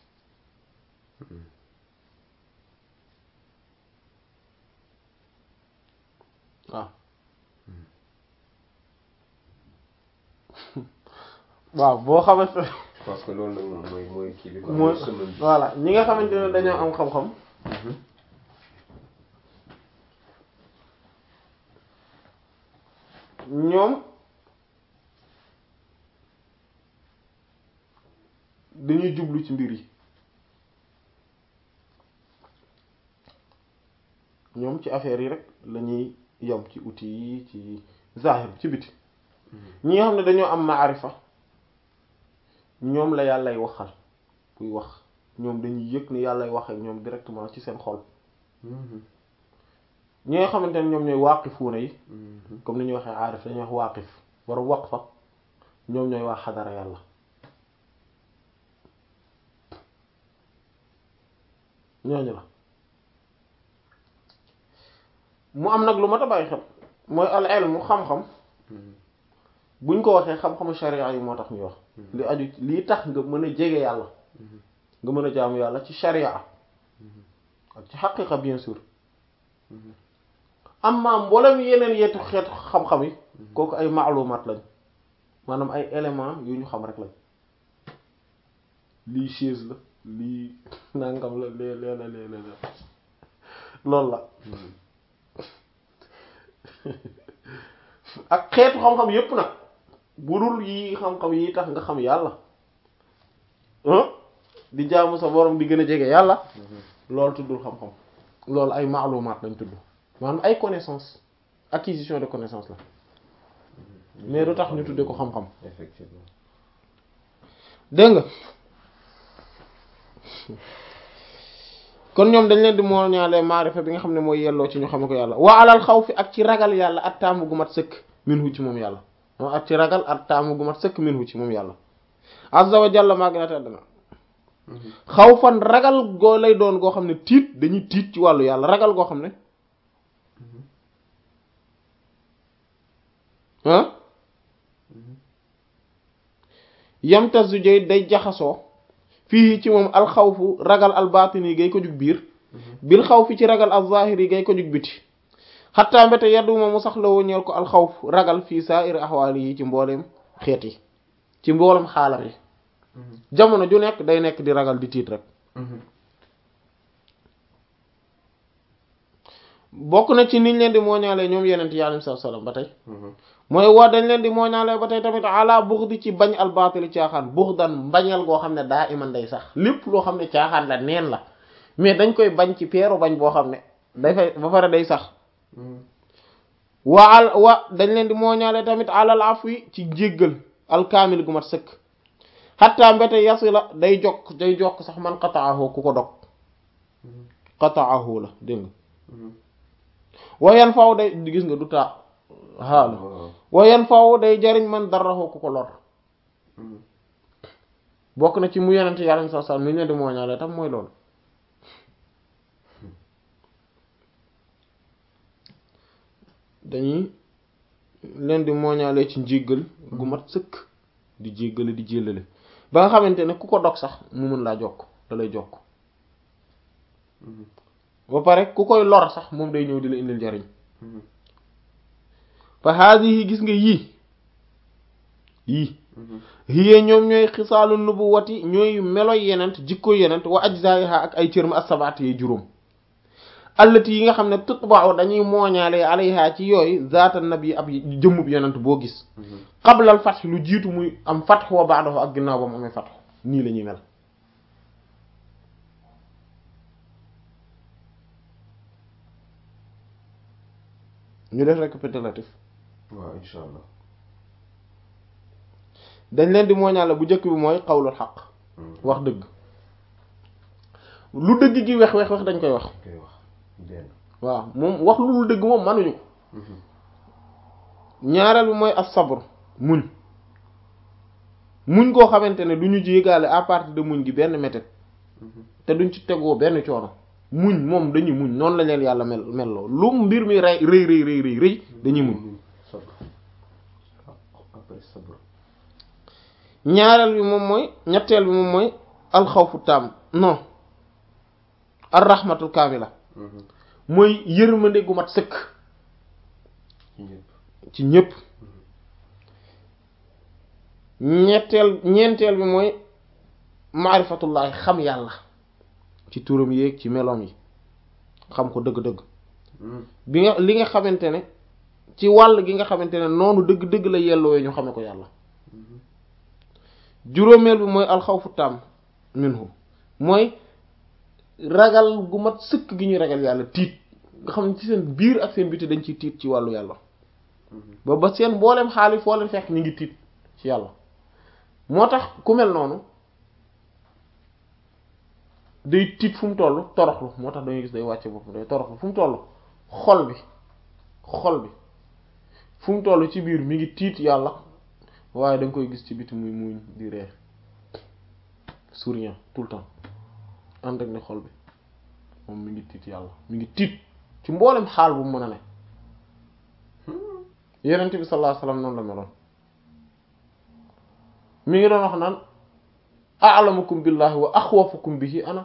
waaw waaw boo xamante ne parce que loolu nag moom mooy mooy kii bi quoi mooy voilà ñi nga xamante ne dañoo am xam-xam ñoom dañuy jublu ci mbir yi ñoom ci affaire yi rek lañuy yam ci outil yi ci zahir ci biti ñi nga xam ne dañoo am maarifa ñoom la yàllay waxal buy wax ñoom dañuy yëg ne yàllay wax ak ñoom directement ci seen xol ñi nga xamante ne ñoom ñooy waaqifuuna yi comme ni ñuy waxee aarif dañuy wax waaqif war a waqfa ñoom ñooy waa xadara yàlla ñooñu la mu am nag lu mat a bàyyi xel mooy al ilmu xam-xam buñ ko waxee xam-xamu sharia yi moo tax ñuy wax li aju lii tax nga mën a jege yàlla nga mën a jaamu yàlla ci sharia ak ci xaqiqa bien sûr amma mboolem yeneen yeetu xeetu xam-xam yi kooku ay maalumaat lañ maanaam ay éléments yu ñu xam rek lañ lii chaise la lii nangam la lee lee la lee lee la loolu la ak xeetu xam-xam yépp nag bu dul yi xam-xam yi tax nga xam yàlla di jaamu sa borom di gën a jege yàlla loolu tuddul xam-xam loolu ay maalumaat lañ tudd maanaam ay connaissance acquisition de connaissance la mais du tax ñu tuddee ko xam-xam effectivement dégg nga kon ñoom dañ leen di moo ñaale maarifa bi nga xam ne mooy yelloo ci ñu xam ko yàlla waa alal xaw fi ak ci ragal yàlla at taamu gu mat sëkk minhu ci moom yàlla moom ak ci ragal at taamu gu mat sëkk minhu ci moom yàlla azza wa jalla maa gën a tedd na xaw fan ragal goo lay doon goo xam ne tiit dañuy tiit ci wàllu yàlla ragal goo xam ne ah yamtazu jay day jaxasoo fii ci moom alxawfu ragal albaatin yi gay ko jug biir bil xaw fi ci ragal alzahir yi gay ko jug biti xattaa mbete yedduma mu sax la woñeel ko alxawf ragal fii sa'iri ahwaali yi ci mbooleem xeet yi ci mboolem xaalam yi jamono ju nekk day nekk di ragal di tiit rek bokk na ci niñ leen di mooñaalee ñoom yeneen yi alayhi salaam ba tey mooy waa dañ leen di mooñaalee ba tey tamit ala bughdi ci bañ al baatili caaxaan bughdan mbañal goo xam ne daa iman day sax lépp loo xam ne caaxaan la neen la mais dañ koy bañ ci peeru bañ boo xam ne day fay ba pare day sax waa al wa dañ leen di mooñaalee tamit alal afwi ci jéggal al kaamil gu mat sëkk xatta mbete yasi la day jokk day jokk sax man qata'ahu ku ko dog qata'ahu la dégg nga wayan faw day gis nga du taa xaala wayan faw day jariñ man darahu ku ko lor bokk na ci mu yenente yàlla sa sa mi ne di mooñaale tam mooy loolu dañuy leen di mooñaale ci njéggal gu mat sëkk di jéggale di jéllale ba nga xamante ne ku ko dog sax mu mën laa jokk da lay jokk ba pare ku koy lor sax moom day ñëw di la indil njariñ fa haadihi gis nga yii yii yiyee ñoom ñooy xisaalu nubuwati ñooy meloy yenent jikko yenent wa ajzaiha ak ay cërma as-sabaat yi juróom allati yi nga xam ne tutba'u dañuy mooñaale alayha ci yooyu zaata nabi ab jëmmub yenent boo gis qablal fath lu jiitu muy am fath wa ba'dahu ak ginnaaw ba mu amee fath nii la ñuy mel ñu def récapitulatif waaw insha allah dañ leen di mooñaale bu njëkk bi mooy qawlul xaq wax dëgg lu dëgg gi wex wex wex dañ koy wax koy wax benn waaw moom wax lu dul dëgg moom mënuñu ko ñaareel bi mooy as-sabr muñ muñ koo xamante ne du ñu jéegaale à partir de muñ gi benn méthode te duñ ci tegoo benn coono muñ moom dañuy muñ noonu la leen yàlla mel melloo lu mbir mi rey rëy rëy rëy rëy rëy dañuy muñ sabr après sabr ñaareel bi moom mooy ñetteel bi moom mooy alxawfu taam non ar-rahmatul kaamila mooy yërmande gu mat sëkk ci ñëpp ci ñépp ñetteel ñeenteel bi mooy maarifatullahi xam yàlla ci turam yéeg ci meloom yi xam ko dëgg-dëgg bi nga li nga xamante ne ci wàll gi nga xamante ne noonu dëgg-dëgg la yellowee ñu xame ko yàlla juróomeel bi mooy alxawfu taam minhu mooy ragal gu mat sëkk gi ñuy ragal yàlla tiit nga xam ne ci seen biir ak seen biti dañ ciy tiit ci wàllu yàlla ba ba seen mbooleem xaalis foo leen fekk ñu ngi tiit ci yàlla moo tax ku mel noonu day tiit fu mu toll toroxlu moo tax dañuy gis day wàcce bopp day toroxlu fu mu toll xol bi xol bi fu mu toll ci biir mi ngi tiit yàlla waaye da nga koy gis ci biti muy muy di ree souriant tout le temps ànd ak ne xol bi moom mi ngi tiit yàlla mi ngi tiit ci mboolem xaal bu mu mën a ne yenent bi sallallahu alayhi wasallam noonu la meloon mi ngi doon wax naan a'lamukum billahi wa akhwafukum bihi ana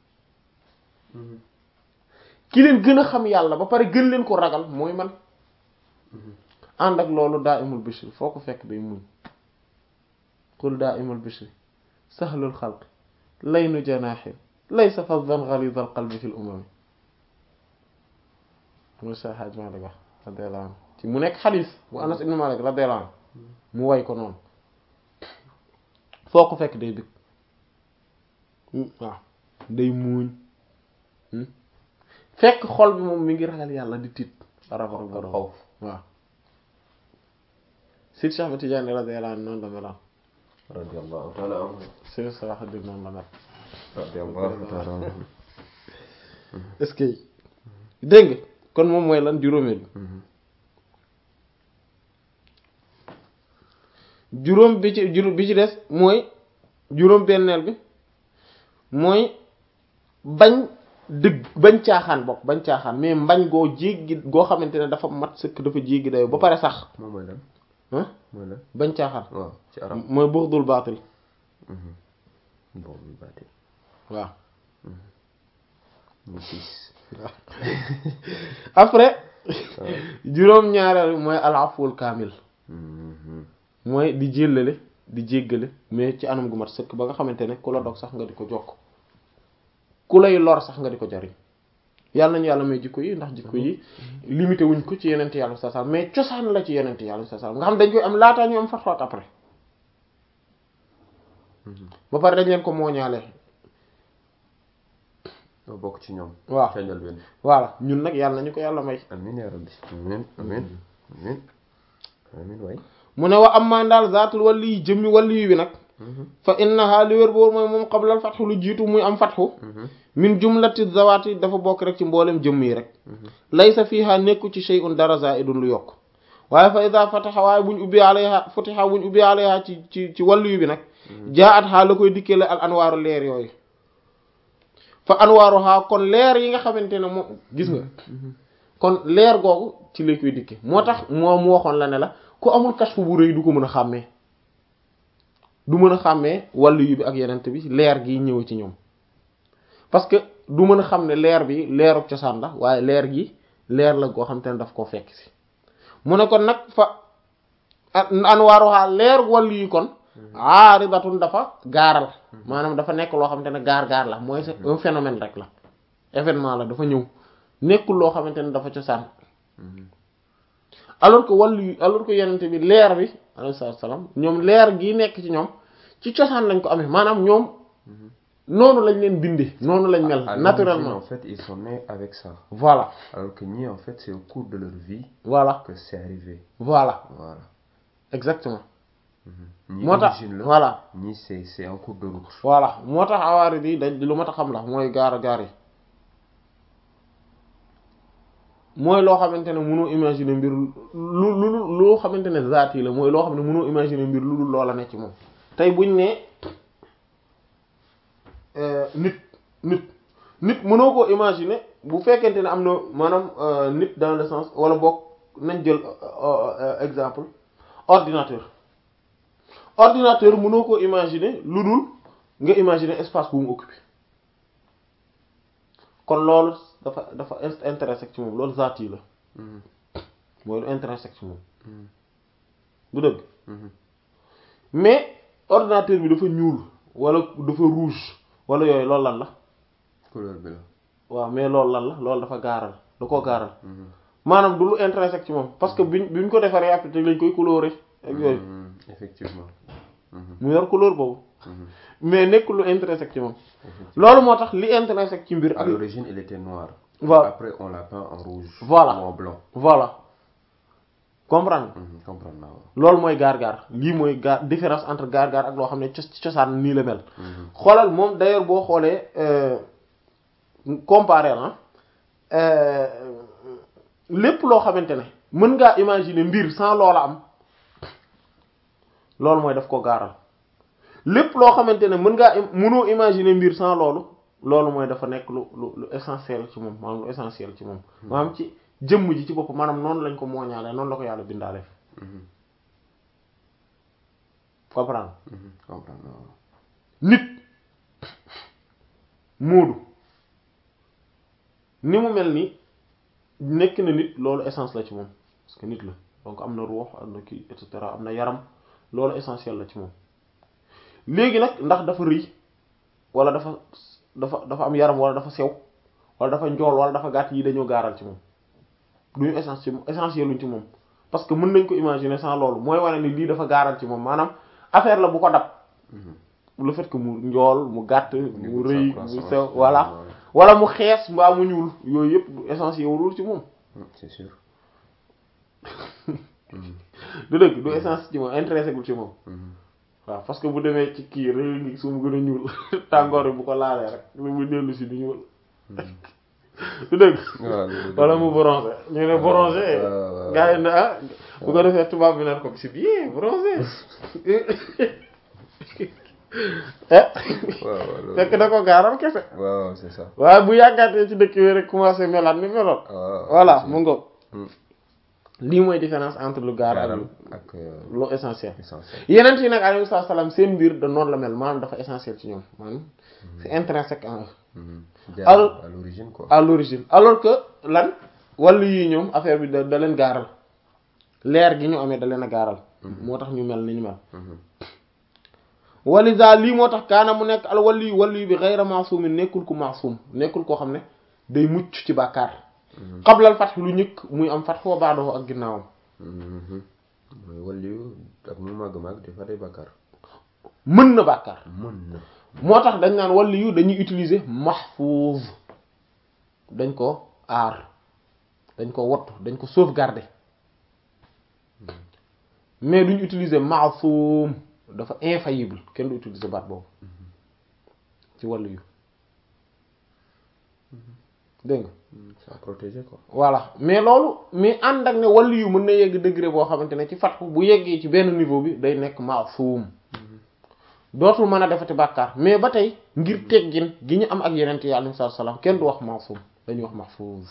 ki leen gën a xam yàlla ba pare gën leen ko ragal mooy man ànd ak loolu daa imul bishri foo ko fekk day muñ qul daa imul bishri sahlul xalq laynu janaahin laysa faddan ghalidhal qalbi fil umami mooy Seex Hajj Maalik wax radiyallahu anhu ci mu nekk xadiis bu Anas ibn Maalik radiyallahu anhu mu way ko noonu foo ko fekk day bëgg waaw day muuñ fekk xol bi moom mi ngi ragal yàlla di tiit ragal borom waaw Seydi Cheikh Ahmed Tidiane radiyallahu anhu noonu la meloon radiyallahu ta'ala anhu Seydi Salahuddin noonu la mel radiyallahu ta'ala anhu est-ce que dégg nga kon moom mooy lan juróomeel juróom bi ci juróom bi ci des mooy juróom benneel bi mooy bañ dëgg bañ caaxaan bokk bañ caaxaan mais mbañ goo jéggi goo xamante ne dafa mat sëkk dafa jéggi dayo ba pare sax moom mooy lan ah mooy lan bañ caaxaan waaw ci arab mooy buxdul baatil buxdul baatil waaw mu siis après juróom ñaareel mooy al afwul kaamil mooy di jéllale di jéggale mais ci anam gu mat sëkk ba nga xamante ne ku la dog sax nga di ko jokk ku lay lor sax nga di ko jariñ yàlla nañu yàlla may jikko yi ndax jikko yi limité wuñ ko ci yenente yàlla sallallahu alayhi wasallam mais cosaan la ci yenente yàlla sallallahu alayhi wasallam nga xam dañ koy am laataa ñu am fatxoot après ba pare dañ leen ko mooñaale doo bokk ci ñoom waaw feeñal benn voilà ñun nag yàlla nañu ko yàlla may amiin yaa rabbi amiin amiin amiin amiin waay mu ne wa am maa daal zaatul wàllu yi jëmmi wàllu yi bi nag fa innaha li wér boobu mooy moom qablal fatxu lu jiitu muy am fatxu min jumlati zawaati dafa bokk rek ci mboolem jëmm yi rek laysa fiha nekku ci shay'un dara zaa'idun lu yokk waaye fa iza fataha waaye buñ ubbi alayha futiha buñ ubbi alayha ci ci ci wàllu yi bi nag jaat xaa la koy dikkee la al anwaaru leer yooyu fa anwaaruha kon leer yi nga xamante ne moom gis nga kon leer googu ci la koy dikkee moo tax moo mu waxoon la ne la ku amul kashfu bu rëy du ko mën a xàmmee du mën a xàmmee wàllu yu bi ak yenent bi leer gi ñëw ci ñoom parce que du mën a xam ne leer bi leeru cosaan la waaye leer gi leer la goo xam te ne daf koo fekk si mu ne kon nag fa anwaaruha leer wàllu yi kon aaridatun dafa gaaral maanaam dafa nekk loo xamante ne gaar-gaar la mooy c'est un phénomène rek la événement la dafa ñëw nekkul loo xamante ne dafa cosaan alors que wàllu yi alors que yenente bi leer bi alayhi salaam ñoom leer gi nekk ci ñoom ci cosaan lañ ko amee maanaam ñoom noonu lañ leen bindee noonu lañ mel naturellement en fait ils sont nés avec ça voilà alors que ñii en fait c'est au cours de leur vie voilà que c'est arrivé voilà voilà exactement ñii moo tax origine la voilà ñii c'est c'est en cours de route voilà moo tax awaari bi dañ lu ma tax xam la mooy gaar gaar yi mooy loo xamante ne mënoo imaginer mbir lu lu loo xamante ne zaat yi la mooy loo xam ne mënoo imaginer mbir lu dul loola nekk ci moom tey buñ ne nit nit nit mënoo koo imaginer bu fekkente ne am na maanaam nit dans le sens wala boog nañ jël exemple ordinateur ordinateur mënoo koo imaginer lu dul nga imaginer espace bu mu occupé kon loolu dafa dafa intrinsèque ci moom loolu zaat yi la mooy lu intrinsèque ci moom bu dëgg mais ordinateur bi dafa ñuul wala dafa rouge wala yooyu loolu lan la couleur bi la waaw mais loolu lan la loolu dafa gaaral da koo gaaral maanaam du lu intrinsèque ci moom parce que biñ bi ñu ko defaree après lañ koy colorer ak yooyu effectivement mu yor couleur boobu mais nekkul lu intrinsèque ci moom loolu moo tax li intrinsèque ci mbir à l'origine il était noir voilà après on l'a peint en rouge voilà ou en blanc voilà comprendre comprendre naa loolu mooy gaar-gaar lii mooy gaar différence entre gaar-gaar ak loo xam ne cosaan nii la mel xoolal moom d'ailleurs boo xoolee comparé la lépp loo xamante ne mën ngaa imaginer mbir sans loola am loolu mooy daf ko gaaral lépp loo xamante ne mën ngaa mënoo imaginer mbir sans loolu loolu mooy dafa nekk lu lu lu essentiel ci moom maanaam lu essentiel ci moom maanaam ci jëmm ji ci bopp maanaam noonu lañ ko mooñaale noonu la ko yàlla bindaale comprendre comprendre waaw. nit Moodu ni mu mel ni nekk na nit loolu essence la ci moom parce que nit la donc am na ruux am na kii et cetera am na yaram loolu essentiel la ci moom léegi nag ndax dafa rëy wala dafa dafa dafa am yaram wala dafa sew wala dafa njool wala dafa gàtt yi dañoo gaaral ci moom duñu essence ci essentiel luñ ci moom parce que mën nañ ko imaginer sans loolu mooy wane ni lii dafa gaaral ci moom maanaam affaire la bu ko dab le fait que mu njool mu gàtt mu rëy mu sew voilà wala mu xees mbaa mu ñuul yooyu yëpp du essentiel wulul ci moom c'est sûr. du dëgg du essence ci moom intéressé gul ci moom waaw parce que bu demee ci kii rëy ngi su mu gën a ñuul tàngoor bi bu ko laalee rek lu mu dellu si du ñuul du dëgg wala mu bronzé ñu ne bronzé gars yi ne ah bu ko defee tubaab bi naan ko c'est bien bronzé fekk da ko gaaral kese waaw c'est ça. waaye bu yàggaatee ci dëkk bi rek commencé melaat ni meloon voilà mu ngoog lii mooy différence entre lu gaaral ak lu essentiel yeneen yi nag alayhi salaam seen mbir da noonu la mel maanaam dafa essentiel ci ñoom maanaam c'est intrinsèque en eux alors à l'origine quoi. à l'origine alors que lan wàllu yi ñoom affaire bi da da leen gaaral leer gi ñu amee da leen a gaaral moo tax ñu mel ni ñu mel walisa lii moo tax kaana mu nekk al waliyu waliyu bi ghayra ma'sumin nekkul ku ma'sum nekkul koo xam ne day mucc ci bàkkaar qablal fath lu ñëkk muy am fath wa ba'dahu ak ginnaawam mooy waliyu ak mu màgg màgg dafa day bàkkaar mën na bàkkaar mën na moo tax dañ naan waliyu dañuy utiliser mahfuz dañ ko aar dañ ko wottu dañ ko sauvegarder mais duñ utiliser ma'sum dafa infaillible kenn du utiliser baat boobu ci wàllu yu dégg nga ça protégé quoi. voilà mais loolu mais ànd ak ne wàllu yu mën na yegg degré boo xamante ne ci fatxu bu yeggee ci benn niveau bi day nekk maasuum dootul mën a defati bàkkaar mais ba tey ngir teggin gi ñu am ak yeneen yi alayhi salaam kenn du wax maasuum dañuy wax mahfuz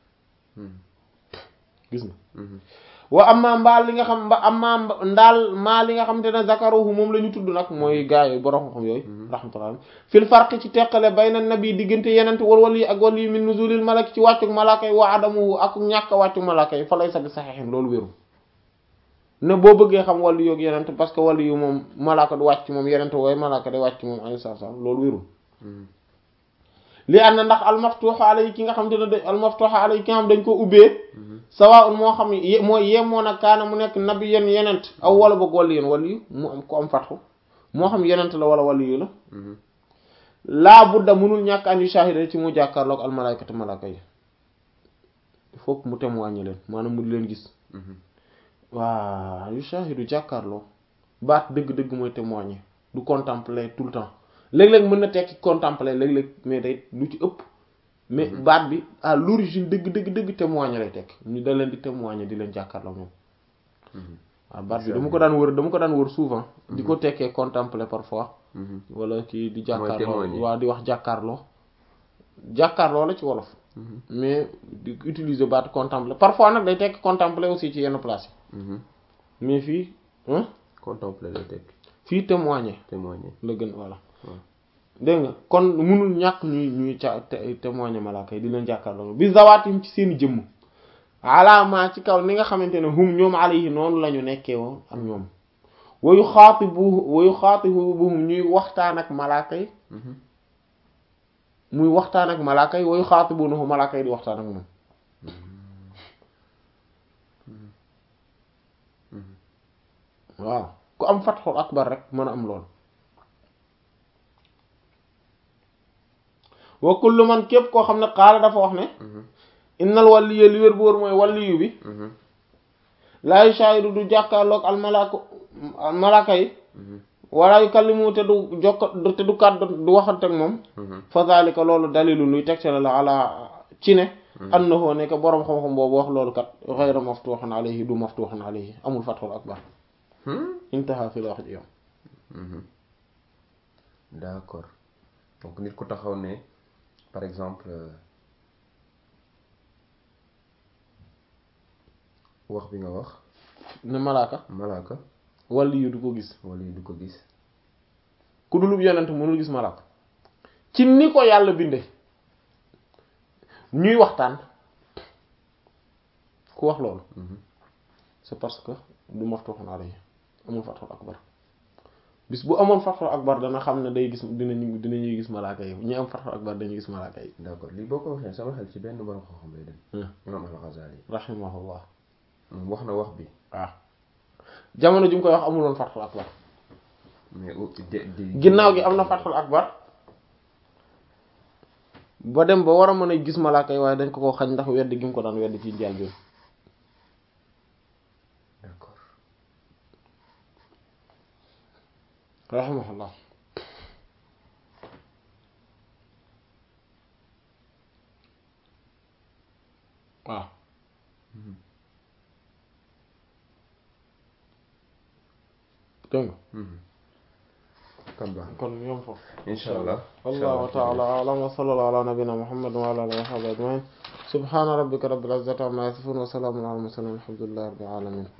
gis nga wa amma mbaal li nga xam mba amma ndaal maa li nga xam te ne zakaruhu moom la ñu tudd nag mooy gaa yooyu borom xam yooyu rahmatullah fil farqi ci teqale bayna nabi diggante yenente wal wali ak wali min nuzulil malak ci wàccug malaaka yi wa adamuhu ak ñàkk wàccug malaaka yi fa laysa bi saxiixin loolu wéru ne boo bëggee xam wali yoog yenente parce que wali yu moom malaaka du wàcc moom yenente wooy malaaka day wàcc moom alayhi salaam loolu wérul li ànd na ndax almaftuha alay ki nga xam te ne al maftuha alay ki nga xam dañ ko ubbee sawaa'un moo xam mooy yemoon ak kaana mu nekk nabi yen yenent aw wala boog wali yen wali yu mu am ko am fatxu moo xam yenent la wala wali yu la laa budda mënul ñàkk an yu shahida ci mu jàkkaarloog al malaykatu malaaka yi il faut que mu témoigner leen maanaam mu di leen gis waa yu shahidu jàkkaarloo baat dëgg-dëgg mooy témoigner du contempler tout le temps léeg-léeg mën na tekki contempler léeg-léeg mais day lu ci ëpp mais baat bi à l'origine dëgg dëgg dëgg témoigner lay tekk ñu da leen di témoigner di leen jàkkaarloo moom waaw baat bi dama ko daan wër dama ko daan wër souvent di ko tekkee contempler parfois wala kii di jàkkaarloo waaw di wax jàkkaarloo jàkkaarloo la ci wolof mais di utiliser baat contempler parfois nag day tekki contempler aussi ci yenn place yi mais fii contempler lay tekki fii témoigner témoigner la gën voilà dégg nga kon munul ñàkk ñuy ñuy ca témoigner malaaka yi di leen jàkkaarloo bi zawaatim ci seeni jëmm alaamaa ci kaw ni nga xamante ne hum ñoom alayhi noonu la ñu nekkee woon ak ñoom wayu xaatibu wayu xaatibuhum ñuy waxtaan ak malaaka yi muy waxtaan ak malaaka yi wayu xaatibunahu malaaka yi di waxtaan ak moom waaw ku am fatxul akbar rek mën a am lool wa kullu man képp koo xam ne xaala dafa wax ne innal waliya li wér bu wóor mooy waliyu bi laa yushahidu du jàkkaarloog al malaaka al malaaka yi wala yukallimu te du jokk te du kàddu du waxante ak moom fa zalika loolu dalilu luy tegtale la ala ci ne annahu ne que boroom xam-xam boobu wax loolu kat ghayra maftuhun alayhi du maftuhun alayhi amul fathul akbar intaha fi la wax ji yow d'accord donc nit ku taxaw ne par exemple wax bi nga wax ne malaaka malaaka wala yu du ko gis wala yu du ko gis ku dulub yonent mënul gis malaaka ci ni ko yàlla binde ñuy waxtaan ku wax loolu c'est parce que du maftuhun alayhi amul fathul akbar bis bu amoon fathul akbar dana xam ne day gis dinañu dinañuy gis malaaka yi ñi am fathul akbar dañuy gis malaaka yi. d'accord lii boo ko waxee sama xel ci benn borom xam-xam lay dem. imam al-Ghazali rahimahullah moom wax na wax bi. waaw jamono ji mu koy wax amuloon fathul akbar mais di ginnaaw gi am na fathul akbar ba dem ba war a mën a gis malaaka yi waaye dañ ko ko xañ ndax weddi gi mu ko daan weddi ci njël bi. d'accord rahimahullah waaw dégg nga kon baax kon ñoom foofu inshallah wallahu ta'ala a'lam wa sallallahu ala nabiyyina muhammad wa ala alihi wa sahbihi ajma'in subhana rabbika rabbil izzati amma yasifun wa salamun ala al mursalin walhamdulillahi rabbil alamin